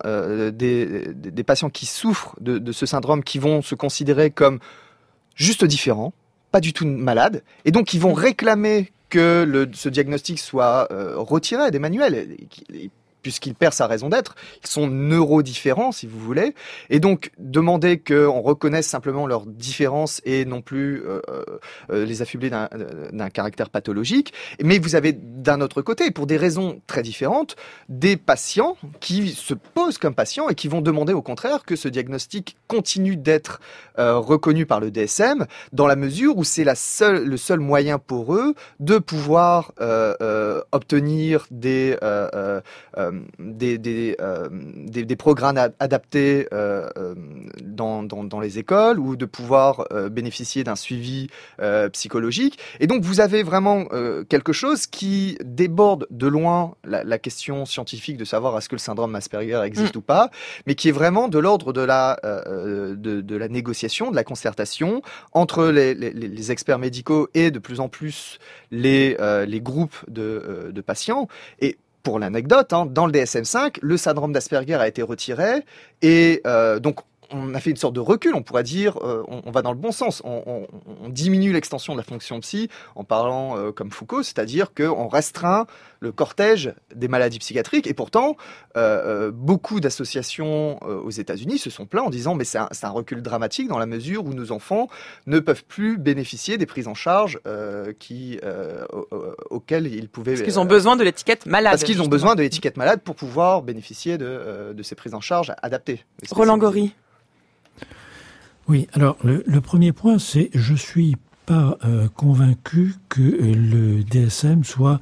Speaker 8: des patients qui souffrent de ce syndrome, qui vont se considérer comme juste différents, pas du tout malades, et donc ils vont réclamer que ce diagnostic soit retiré des manuels, puisqu'il perd sa raison d'être. Ils sont neurodifférents, si vous voulez, et donc demander qu'on reconnaisse simplement leurs différences et non plus les affubler d'un caractère pathologique. Mais vous avez d'un autre côté, pour des raisons très différentes, des patients qui se posent comme patients et qui vont demander au contraire que ce diagnostic continue d'être reconnu par le DSM, dans la mesure où c'est le seul moyen pour eux de pouvoir obtenir des programmes adaptés dans les écoles, ou de pouvoir bénéficier d'un suivi psychologique. Et donc vous avez vraiment quelque chose qui déborde de loin la question scientifique de savoir est-ce que le syndrome Asperger existe ou pas, mais qui est vraiment de l'ordre de la négociation, de la concertation entre les experts médicaux et de plus en plus les groupes de patients. Et pour l'anecdote, dans le DSM-5, le syndrome d'Asperger a été retiré, et donc on a fait une sorte de recul, on pourrait dire, on va dans le bon sens, on diminue l'extension de la fonction psy en parlant comme Foucault, c'est-à-dire qu'on restreint le cortège des maladies psychiatriques, et pourtant beaucoup d'associations aux États-Unis se sont plaints en disant mais c'est un recul dramatique dans la mesure où nos enfants ne peuvent plus bénéficier des prises en charge auxquelles ils pouvaient...
Speaker 1: Parce qu'ils ont besoin de l'étiquette malade.
Speaker 8: Parce qu'ils ont besoin de l'étiquette malade pour pouvoir bénéficier de ces prises en charge adaptées.
Speaker 1: Roland Gori.
Speaker 7: Oui, alors le premier point, c'est je suis pas convaincu que le DSM soit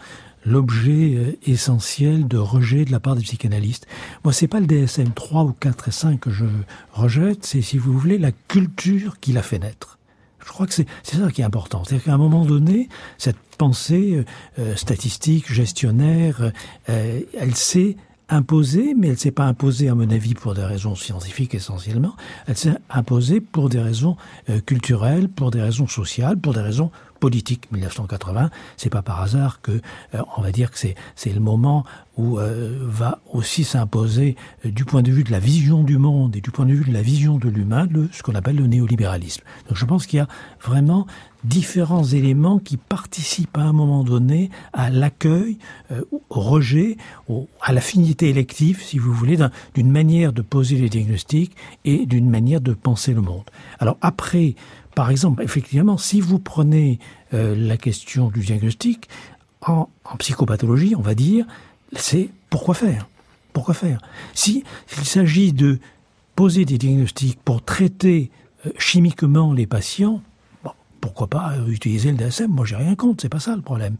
Speaker 7: l'objet essentiel de rejet de la part des psychanalystes. Moi, c'est pas le DSM 3 ou 4 et 5 que je rejette, c'est, si vous voulez, la culture qui l'a fait naître. Je crois que c'est ça qui est important. C'est-à-dire qu'à un moment donné, cette pensée statistique, gestionnaire, elle s'est imposée, mais elle s'est pas imposée, à mon avis, pour des raisons scientifiques essentiellement. Elle s'est imposée pour des raisons culturelles, pour des raisons sociales, pour des raisons politique. 1980, c'est pas par hasard que, on va dire que c'est le moment où va aussi s'imposer, du point de vue de la vision du monde et du point de vue de la vision de l'humain, ce qu'on appelle le néolibéralisme. Donc je pense qu'il y a vraiment différents éléments qui participent à un moment donné à l'accueil, au rejet, à l'affinité élective, si vous voulez, d'une manière de poser les diagnostics et d'une manière de penser le monde. Alors après, par exemple, effectivement, si vous prenez la question du diagnostic, en psychopathologie, on va dire, c'est pourquoi faire ? Pourquoi faire ? S'il s'agit de poser des diagnostics pour traiter chimiquement les patients, bon, pourquoi pas utiliser le DSM ? Moi, j'ai rien contre, c'est pas ça le problème.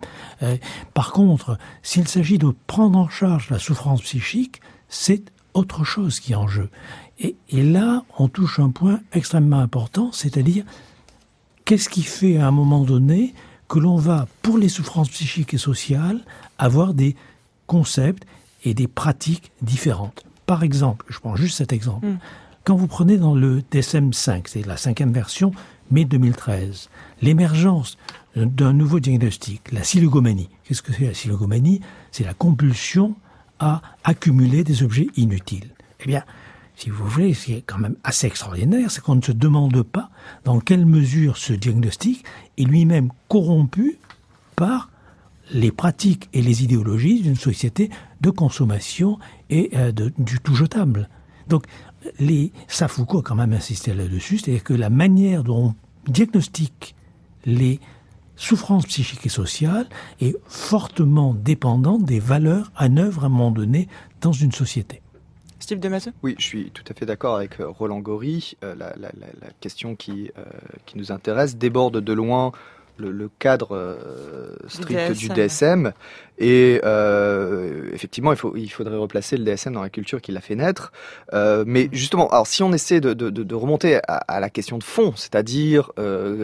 Speaker 7: Par contre, s'il s'agit de prendre en charge la souffrance psychique, c'est autre chose qui est en jeu. Et là, on touche un point extrêmement important, c'est-à-dire qu'est-ce qui fait à un moment donné que l'on va, pour les souffrances psychiques et sociales, avoir des concepts et des pratiques différentes. Par exemple, je prends juste cet exemple. Quand vous prenez dans le DSM-5, c'est la 5e version, mai 2013, l'émergence d'un nouveau diagnostic, la silogomanie. Qu'est-ce que c'est la silogomanie ? C'est la compulsion à accumuler des objets inutiles. Eh bien, si vous voulez, ce qui est quand même assez extraordinaire, c'est qu'on ne se demande pas dans quelle mesure ce diagnostic est lui-même corrompu par les pratiques et les idéologies d'une société de consommation et du tout jetable. Donc, ça Foucault a quand même insisté là-dessus, c'est-à-dire que la manière dont on diagnostique les souffrances psychiques et sociales est fortement dépendante des valeurs en œuvre à un moment donné dans une société.
Speaker 1: Steve Demaseux ?
Speaker 8: Oui, je suis tout à fait d'accord avec Roland Gori. La question qui nous intéresse déborde de loin le cadre strict du DSM. Et effectivement, il faudrait replacer le DSM dans la culture qui l'a fait naître. Mais justement, alors si on essaie de remonter à la question de fond, c'est-à-dire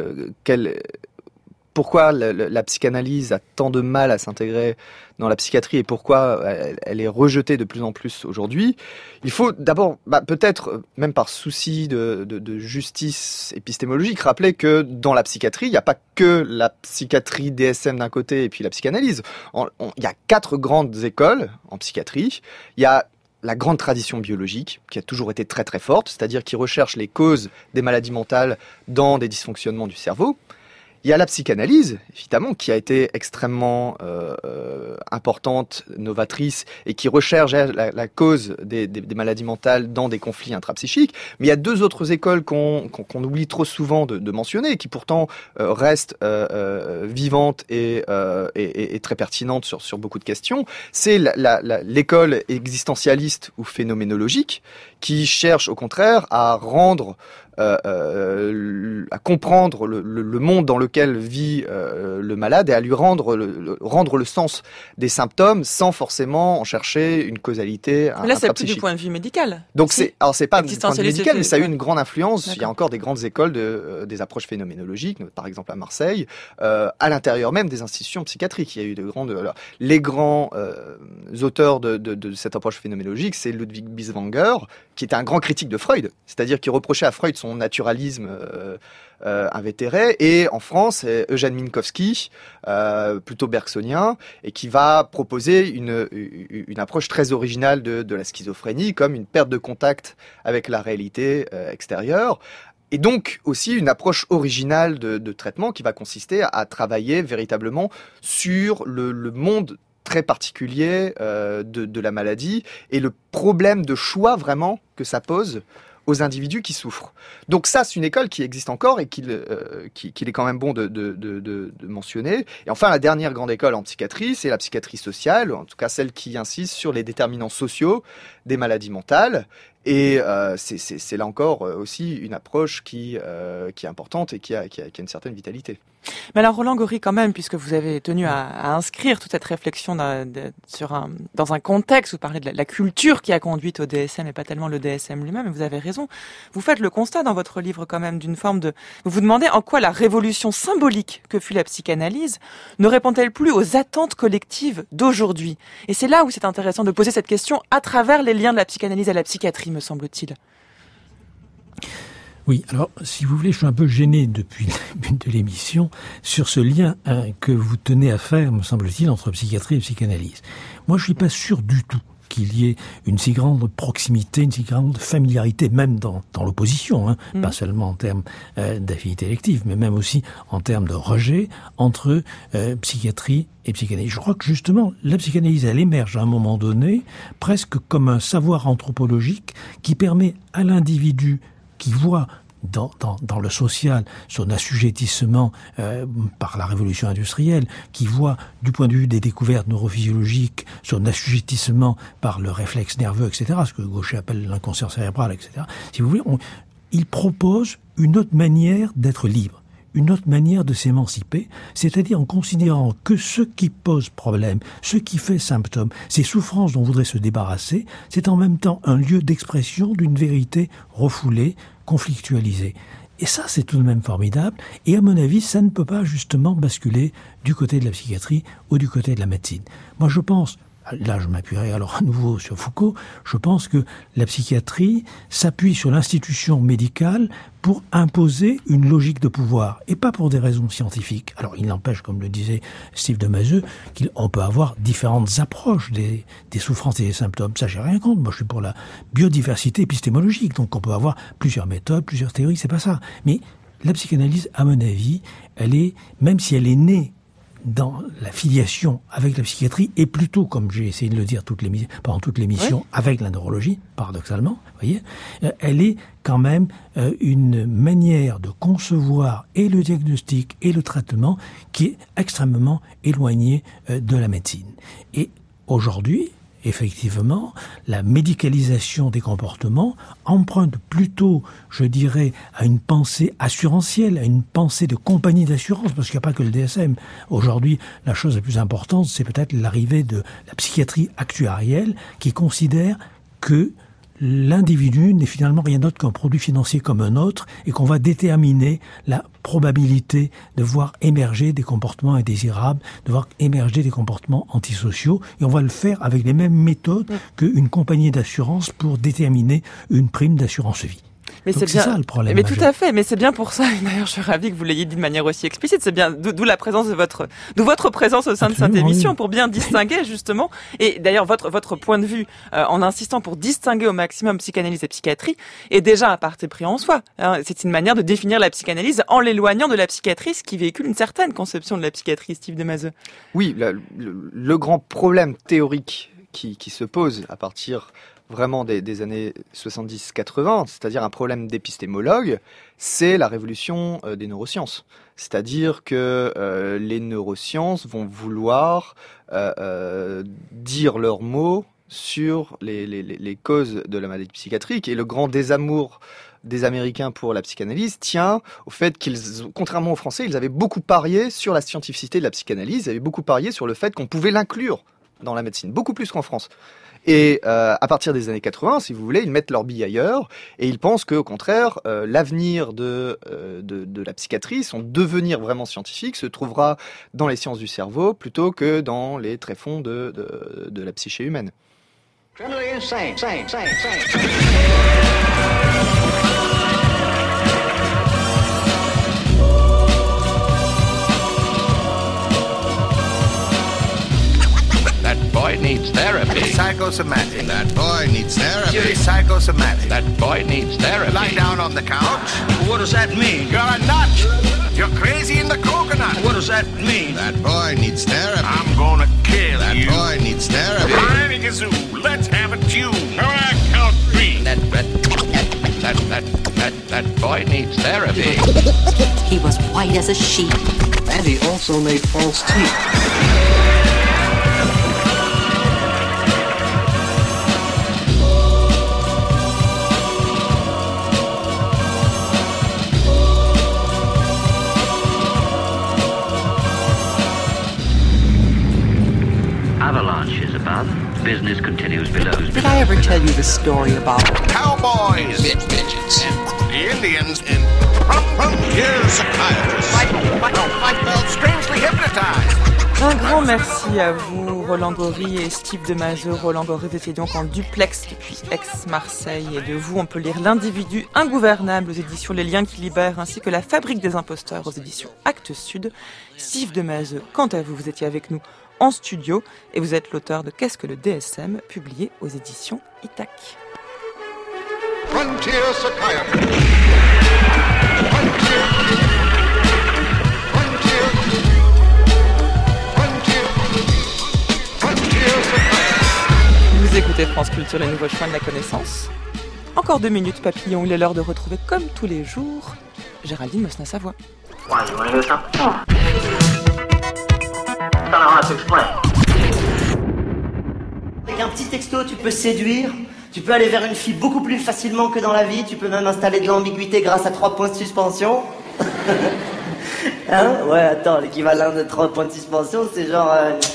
Speaker 8: pourquoi la psychanalyse a tant de mal à s'intégrer dans la psychiatrie et pourquoi elle est rejetée de plus en plus aujourd'hui, il faut d'abord, peut-être même par souci de justice épistémologique, rappeler que dans la psychiatrie, il n'y a pas que la psychiatrie DSM d'un côté et puis la psychanalyse. Il y a 4 grandes écoles en psychiatrie. Il y a la grande tradition biologique, qui a toujours été très très forte, c'est-à-dire qui recherche les causes des maladies mentales dans des dysfonctionnements du cerveau. Il y a la psychanalyse, évidemment, qui a été extrêmement importante, novatrice, et qui recherche la cause des maladies mentales dans des conflits intrapsychiques. Mais il y a 2 autres écoles qu'on oublie trop souvent de mentionner, et qui pourtant restent vivantes et très pertinentes sur beaucoup de questions. C'est l'école existentialiste ou phénoménologique, qui cherche au contraire à rendre à comprendre le monde dans lequel vit le malade et à lui rendre le sens des symptômes sans forcément en chercher une causalité intrapsychique.
Speaker 1: Là, c'est plus du point de vue médical.
Speaker 8: Donc c'est pas du point de vue médical, mais ça a eu une grande influence.
Speaker 1: D'accord.
Speaker 8: Il y a encore des grandes écoles des approches phénoménologiques, par exemple à Marseille, à l'intérieur même des institutions psychiatriques. Il y a eu les grands auteurs de cette approche phénoménologique, c'est Ludwig Bieswanger, qui était un grand critique de Freud, c'est-à-dire qui reprochait à Freud son naturalisme invétéré, et en France, Eugène Minkowski, plutôt bergsonien, et qui va proposer une approche très originale de la schizophrénie, comme une perte de contact avec la réalité extérieure, et donc aussi une approche originale de traitement qui va consister à travailler véritablement sur le monde très particulier de la maladie et le problème de choix vraiment que ça pose aux individus qui souffrent. Donc ça, c'est une école qui existe encore et qu'il est quand même bon de mentionner. Et enfin, la dernière grande école en psychiatrie, c'est la psychiatrie sociale, en tout cas celle qui insiste sur les déterminants sociaux des maladies mentales. Et c'est là encore aussi une approche qui est importante et qui a une certaine vitalité.
Speaker 1: Mais alors Roland Gori, quand même, puisque vous avez tenu à inscrire toute cette réflexion dans un contexte, vous parlez de la culture qui a conduit au DSM et pas tellement le DSM lui-même, et vous avez raison. Vous faites le constat dans votre livre quand même d'une forme de... Vous vous demandez en quoi la révolution symbolique que fut la psychanalyse ne répond-elle plus aux attentes collectives d'aujourd'hui. Et c'est là où c'est intéressant de poser cette question à travers les liens de la psychanalyse à la psychiatrie, me semble-t-il.
Speaker 7: Oui, alors, si vous voulez, je suis un peu gêné depuis le début de l'émission sur ce lien que vous tenez à faire, me semble-t-il, entre psychiatrie et psychanalyse. Moi, je suis pas sûr du tout qu'il y ait une si grande proximité, une si grande familiarité, même dans l'opposition, pas seulement en termes d'affinité élective, mais même aussi en termes de rejet entre psychiatrie et psychanalyse. Je crois que justement, la psychanalyse, elle émerge à un moment donné, presque comme un savoir anthropologique qui permet à l'individu qui voit dans le social son assujettissement par la révolution industrielle, qui voit du point de vue des découvertes neurophysiologiques son assujettissement par le réflexe nerveux, etc., ce que Gaucher appelle l'inconscient cérébral, etc. Si vous voulez, il propose une autre manière d'être libre, une autre manière de s'émanciper, c'est-à-dire en considérant que ce qui pose problème, ce qui fait symptôme, ces souffrances dont on voudrait se débarrasser, c'est en même temps un lieu d'expression d'une vérité refoulée, conflictualisée. Et ça, c'est tout de même formidable. Et à mon avis, ça ne peut pas justement basculer du côté de la psychiatrie ou du côté de la médecine. Moi, je pense... Là, je m'appuierai alors à nouveau sur Foucault. Je pense que la psychiatrie s'appuie sur l'institution médicale pour imposer une logique de pouvoir, et pas pour des raisons scientifiques. Alors, il n'empêche, comme le disait Steve de Mazeux, qu'on peut avoir différentes approches des souffrances et des symptômes. Ça, j'ai rien contre. Moi, je suis pour la biodiversité épistémologique. Donc, on peut avoir plusieurs méthodes, plusieurs théories, c'est pas ça. Mais la psychanalyse, à mon avis, elle est, même si elle est née dans la filiation avec la psychiatrie, et plutôt, comme j'ai essayé de le dire pendant toute l'émission, avec la neurologie, paradoxalement, voyez, elle est quand même une manière de concevoir et le diagnostic et le traitement qui est extrêmement éloignée de la médecine. Et aujourd'hui, effectivement, la médicalisation des comportements emprunte plutôt, je dirais, à une pensée assurantielle, à une pensée de compagnie d'assurance, parce qu'il n'y a pas que le DSM. Aujourd'hui, la chose la plus importante, c'est peut-être l'arrivée de la psychiatrie actuarielle qui considère que l'individu n'est finalement rien d'autre qu'un produit financier comme un autre et qu'on va déterminer la probabilité de voir émerger des comportements indésirables, de voir émerger des comportements antisociaux, et on va le faire avec les mêmes méthodes qu'une compagnie d'assurance pour déterminer une prime d'assurance vie.
Speaker 1: Mais
Speaker 7: donc c'est ça le problème.
Speaker 1: Mais tout à fait, mais c'est bien pour ça. D'ailleurs, je suis ravie que vous l'ayez dit de manière aussi explicite. C'est bien d'où la présence de votre présence au sein
Speaker 7: Absolument,
Speaker 1: de cette émission,
Speaker 7: oui.
Speaker 1: pour bien distinguer justement. Et d'ailleurs, votre point de vue, en insistant pour distinguer au maximum psychanalyse et psychiatrie, est déjà un parti pris en soi. C'est une manière de définir la psychanalyse en l'éloignant de la psychiatrie, ce qui véhicule une certaine conception de la psychiatrie, Steve de Mazeux.
Speaker 8: Oui, le grand problème théorique qui se pose à partir vraiment des années 70-80, c'est-à-dire un problème d'épistémologue, c'est la révolution des neurosciences. C'est-à-dire que les neurosciences vont vouloir dire leurs mots sur les causes de la maladie psychiatrique, et le grand désamour des Américains pour la psychanalyse tient au fait qu'ils, contrairement aux Français, ils avaient beaucoup parié sur la scientificité de la psychanalyse, ils avaient beaucoup parié sur le fait qu'on pouvait l'inclure dans la médecine, beaucoup plus qu'en France. Et à partir des années 80, si vous voulez, ils mettent leur bille ailleurs et ils pensent qu'au contraire, l'avenir de la psychiatrie, son devenir vraiment scientifique, se trouvera dans les sciences du cerveau plutôt que dans les tréfonds de la psyché humaine.
Speaker 5: That boy needs therapy.
Speaker 12: Psychosomatic. That boy needs therapy. You're psychosomatic.
Speaker 5: That boy needs therapy.
Speaker 12: Lie down on the couch. What does that mean? You're a nut. You're crazy in the coconut. What does that mean? That boy needs therapy. I'm gonna kill that you. That boy needs therapy. Granny Gazoo, let's have a tune. Come on, count three.
Speaker 5: That
Speaker 12: boy needs therapy.
Speaker 13: He was white as a sheet.
Speaker 3: And he also made false teeth.
Speaker 14: Avalanches above, business continues below.
Speaker 13: Did I ever tell you the story about
Speaker 12: Cowboys, midgets, and the Indians, and here's psychiatrists. I felt strangely hypnotized.
Speaker 1: Un grand merci à vous, Roland Gori et Steve Demazeux. Roland Gori, vous étiez donc en duplex depuis Aix-Marseille. Et de vous, on peut lire L'individu ingouvernable aux éditions Les Liens qui libèrent, ainsi que La fabrique des imposteurs aux éditions Actes Sud. Steve Demazeux, quant à vous, vous étiez avec nous en studio et vous êtes l'auteur de Qu'est-ce que le DSM, publié aux éditions Itac.
Speaker 12: Frontier psychiatry.
Speaker 1: Vous écoutez France Culture, les nouveaux chemins de la connaissance. Encore 2 minutes, papillon, il est l'heure de retrouver, comme tous les jours, Géraldine Mosna-Savoie.
Speaker 15: Avec un petit texto, tu peux séduire, tu peux aller vers une fille beaucoup plus facilement que dans la vie, tu peux même installer de l'ambiguïté grâce à 3 points de suspension. Hein? Ouais, attends, l'équivalent de 3 points de suspension, c'est genre...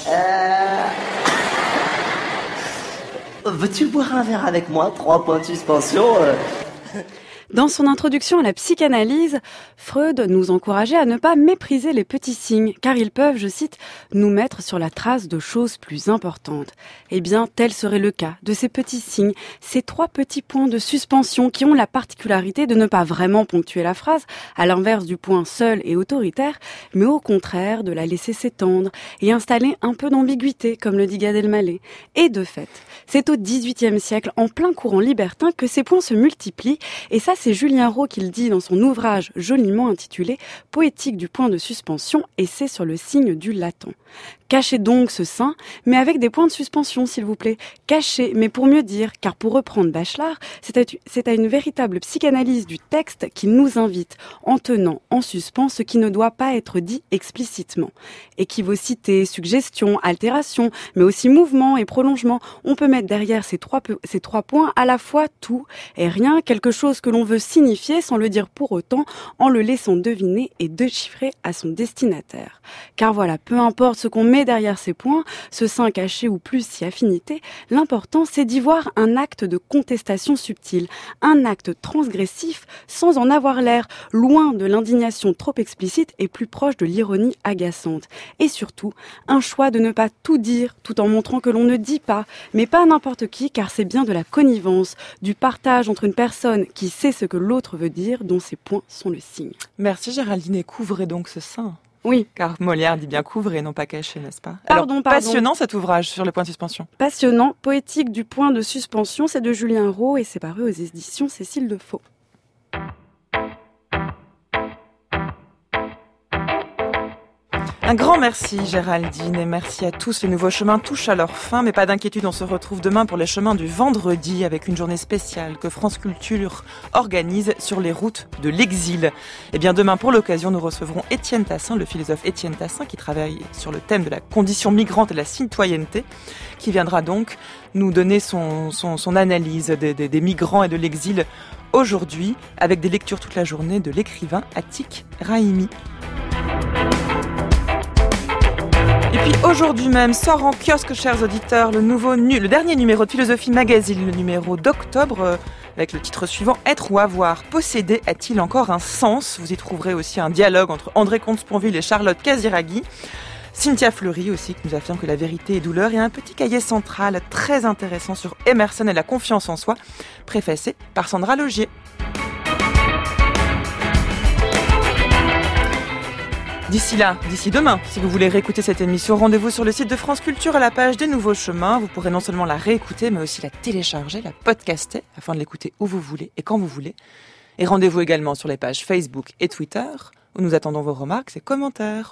Speaker 15: Veux-tu boire un verre avec moi? 3 points de suspension.
Speaker 4: Dans son introduction à la psychanalyse, Freud nous encourageait à ne pas mépriser les petits signes, car ils peuvent, je cite, nous mettre sur la trace de choses plus importantes. Eh bien, tel serait le cas de ces petits signes, ces 3 petits points de suspension qui ont la particularité de ne pas vraiment ponctuer la phrase, à l'inverse du point seul et autoritaire, mais au contraire de la laisser s'étendre et installer un peu d'ambiguïté, comme le dit Gad Elmaleh. Et de fait, c'est au XVIIIe siècle, en plein courant libertin, que ces points se multiplient, et ça, c'est Julien Rau qui le dit dans son ouvrage joliment intitulé « Poétique du point de suspension, essai sur le signe du latent ». Cachez donc ce sein, mais avec des points de suspension, s'il vous plaît. Cachez, mais pour mieux dire, car pour reprendre Bachelard, c'est à une véritable psychanalyse du texte qu'il nous invite, en tenant en suspens ce qui ne doit pas être dit explicitement. Équivocité, suggestion, altération, mais aussi mouvement et prolongement. On peut mettre derrière ces trois points à la fois tout et rien, quelque chose que l'on veut signifier sans le dire pour autant, en le laissant deviner et déchiffrer à son destinataire. Car voilà, peu importe ce qu'on met derrière ces points, ce sein caché ou plus si affinité, l'important c'est d'y voir un acte de contestation subtile, un acte transgressif sans en avoir l'air, loin de l'indignation trop explicite et plus proche de l'ironie agaçante. Et surtout, un choix de ne pas tout dire tout en montrant que l'on ne dit pas, mais pas n'importe qui, car c'est bien de la connivence, du partage entre une personne qui sait ce que l'autre veut dire, dont ces points sont le signe.
Speaker 1: Merci Géraldine, et couvrez donc ce sein.
Speaker 4: Oui.
Speaker 1: Car Molière dit bien couvrir et non pas cacher, n'est-ce pas?
Speaker 4: Pardon.
Speaker 1: Passionnant cet ouvrage sur le point de suspension.
Speaker 4: Passionnant, poétique du point de suspension, c'est de Julien Rau et c'est paru aux éditions Cécile Defaux.
Speaker 1: Un grand merci Géraldine et merci à tous. Les nouveaux chemins touchent à leur fin, mais pas d'inquiétude, on se retrouve demain pour les chemins du vendredi avec une journée spéciale que France Culture organise sur les routes de l'exil. Et bien demain, pour l'occasion, nous recevrons Étienne Tassin, le philosophe Étienne Tassin, qui travaille sur le thème de la condition migrante et de la citoyenneté, qui viendra donc nous donner son analyse des migrants et de l'exil aujourd'hui, avec des lectures toute la journée de l'écrivain Atik Rahimi. Et puis aujourd'hui même sort en kiosque, chers auditeurs, le dernier numéro de Philosophie Magazine, le numéro d'octobre, avec le titre suivant « Être ou avoir, posséder a-t-il encore un sens ?» Vous y trouverez aussi un dialogue entre André Comte-Sponville et Charlotte Casiraghi. Cynthia Fleury aussi, qui nous affirme que la vérité est douleur, et un petit cahier central très intéressant sur Emerson et la confiance en soi, préfacé par Sandra Logier. D'ici demain, si vous voulez réécouter cette émission, rendez-vous sur le site de France Culture à la page des Nouveaux Chemins. Vous pourrez non seulement la réécouter, mais aussi la télécharger, la podcaster, afin de l'écouter où vous voulez et quand vous voulez. Et rendez-vous également sur les pages Facebook et Twitter, où nous attendons vos remarques et commentaires.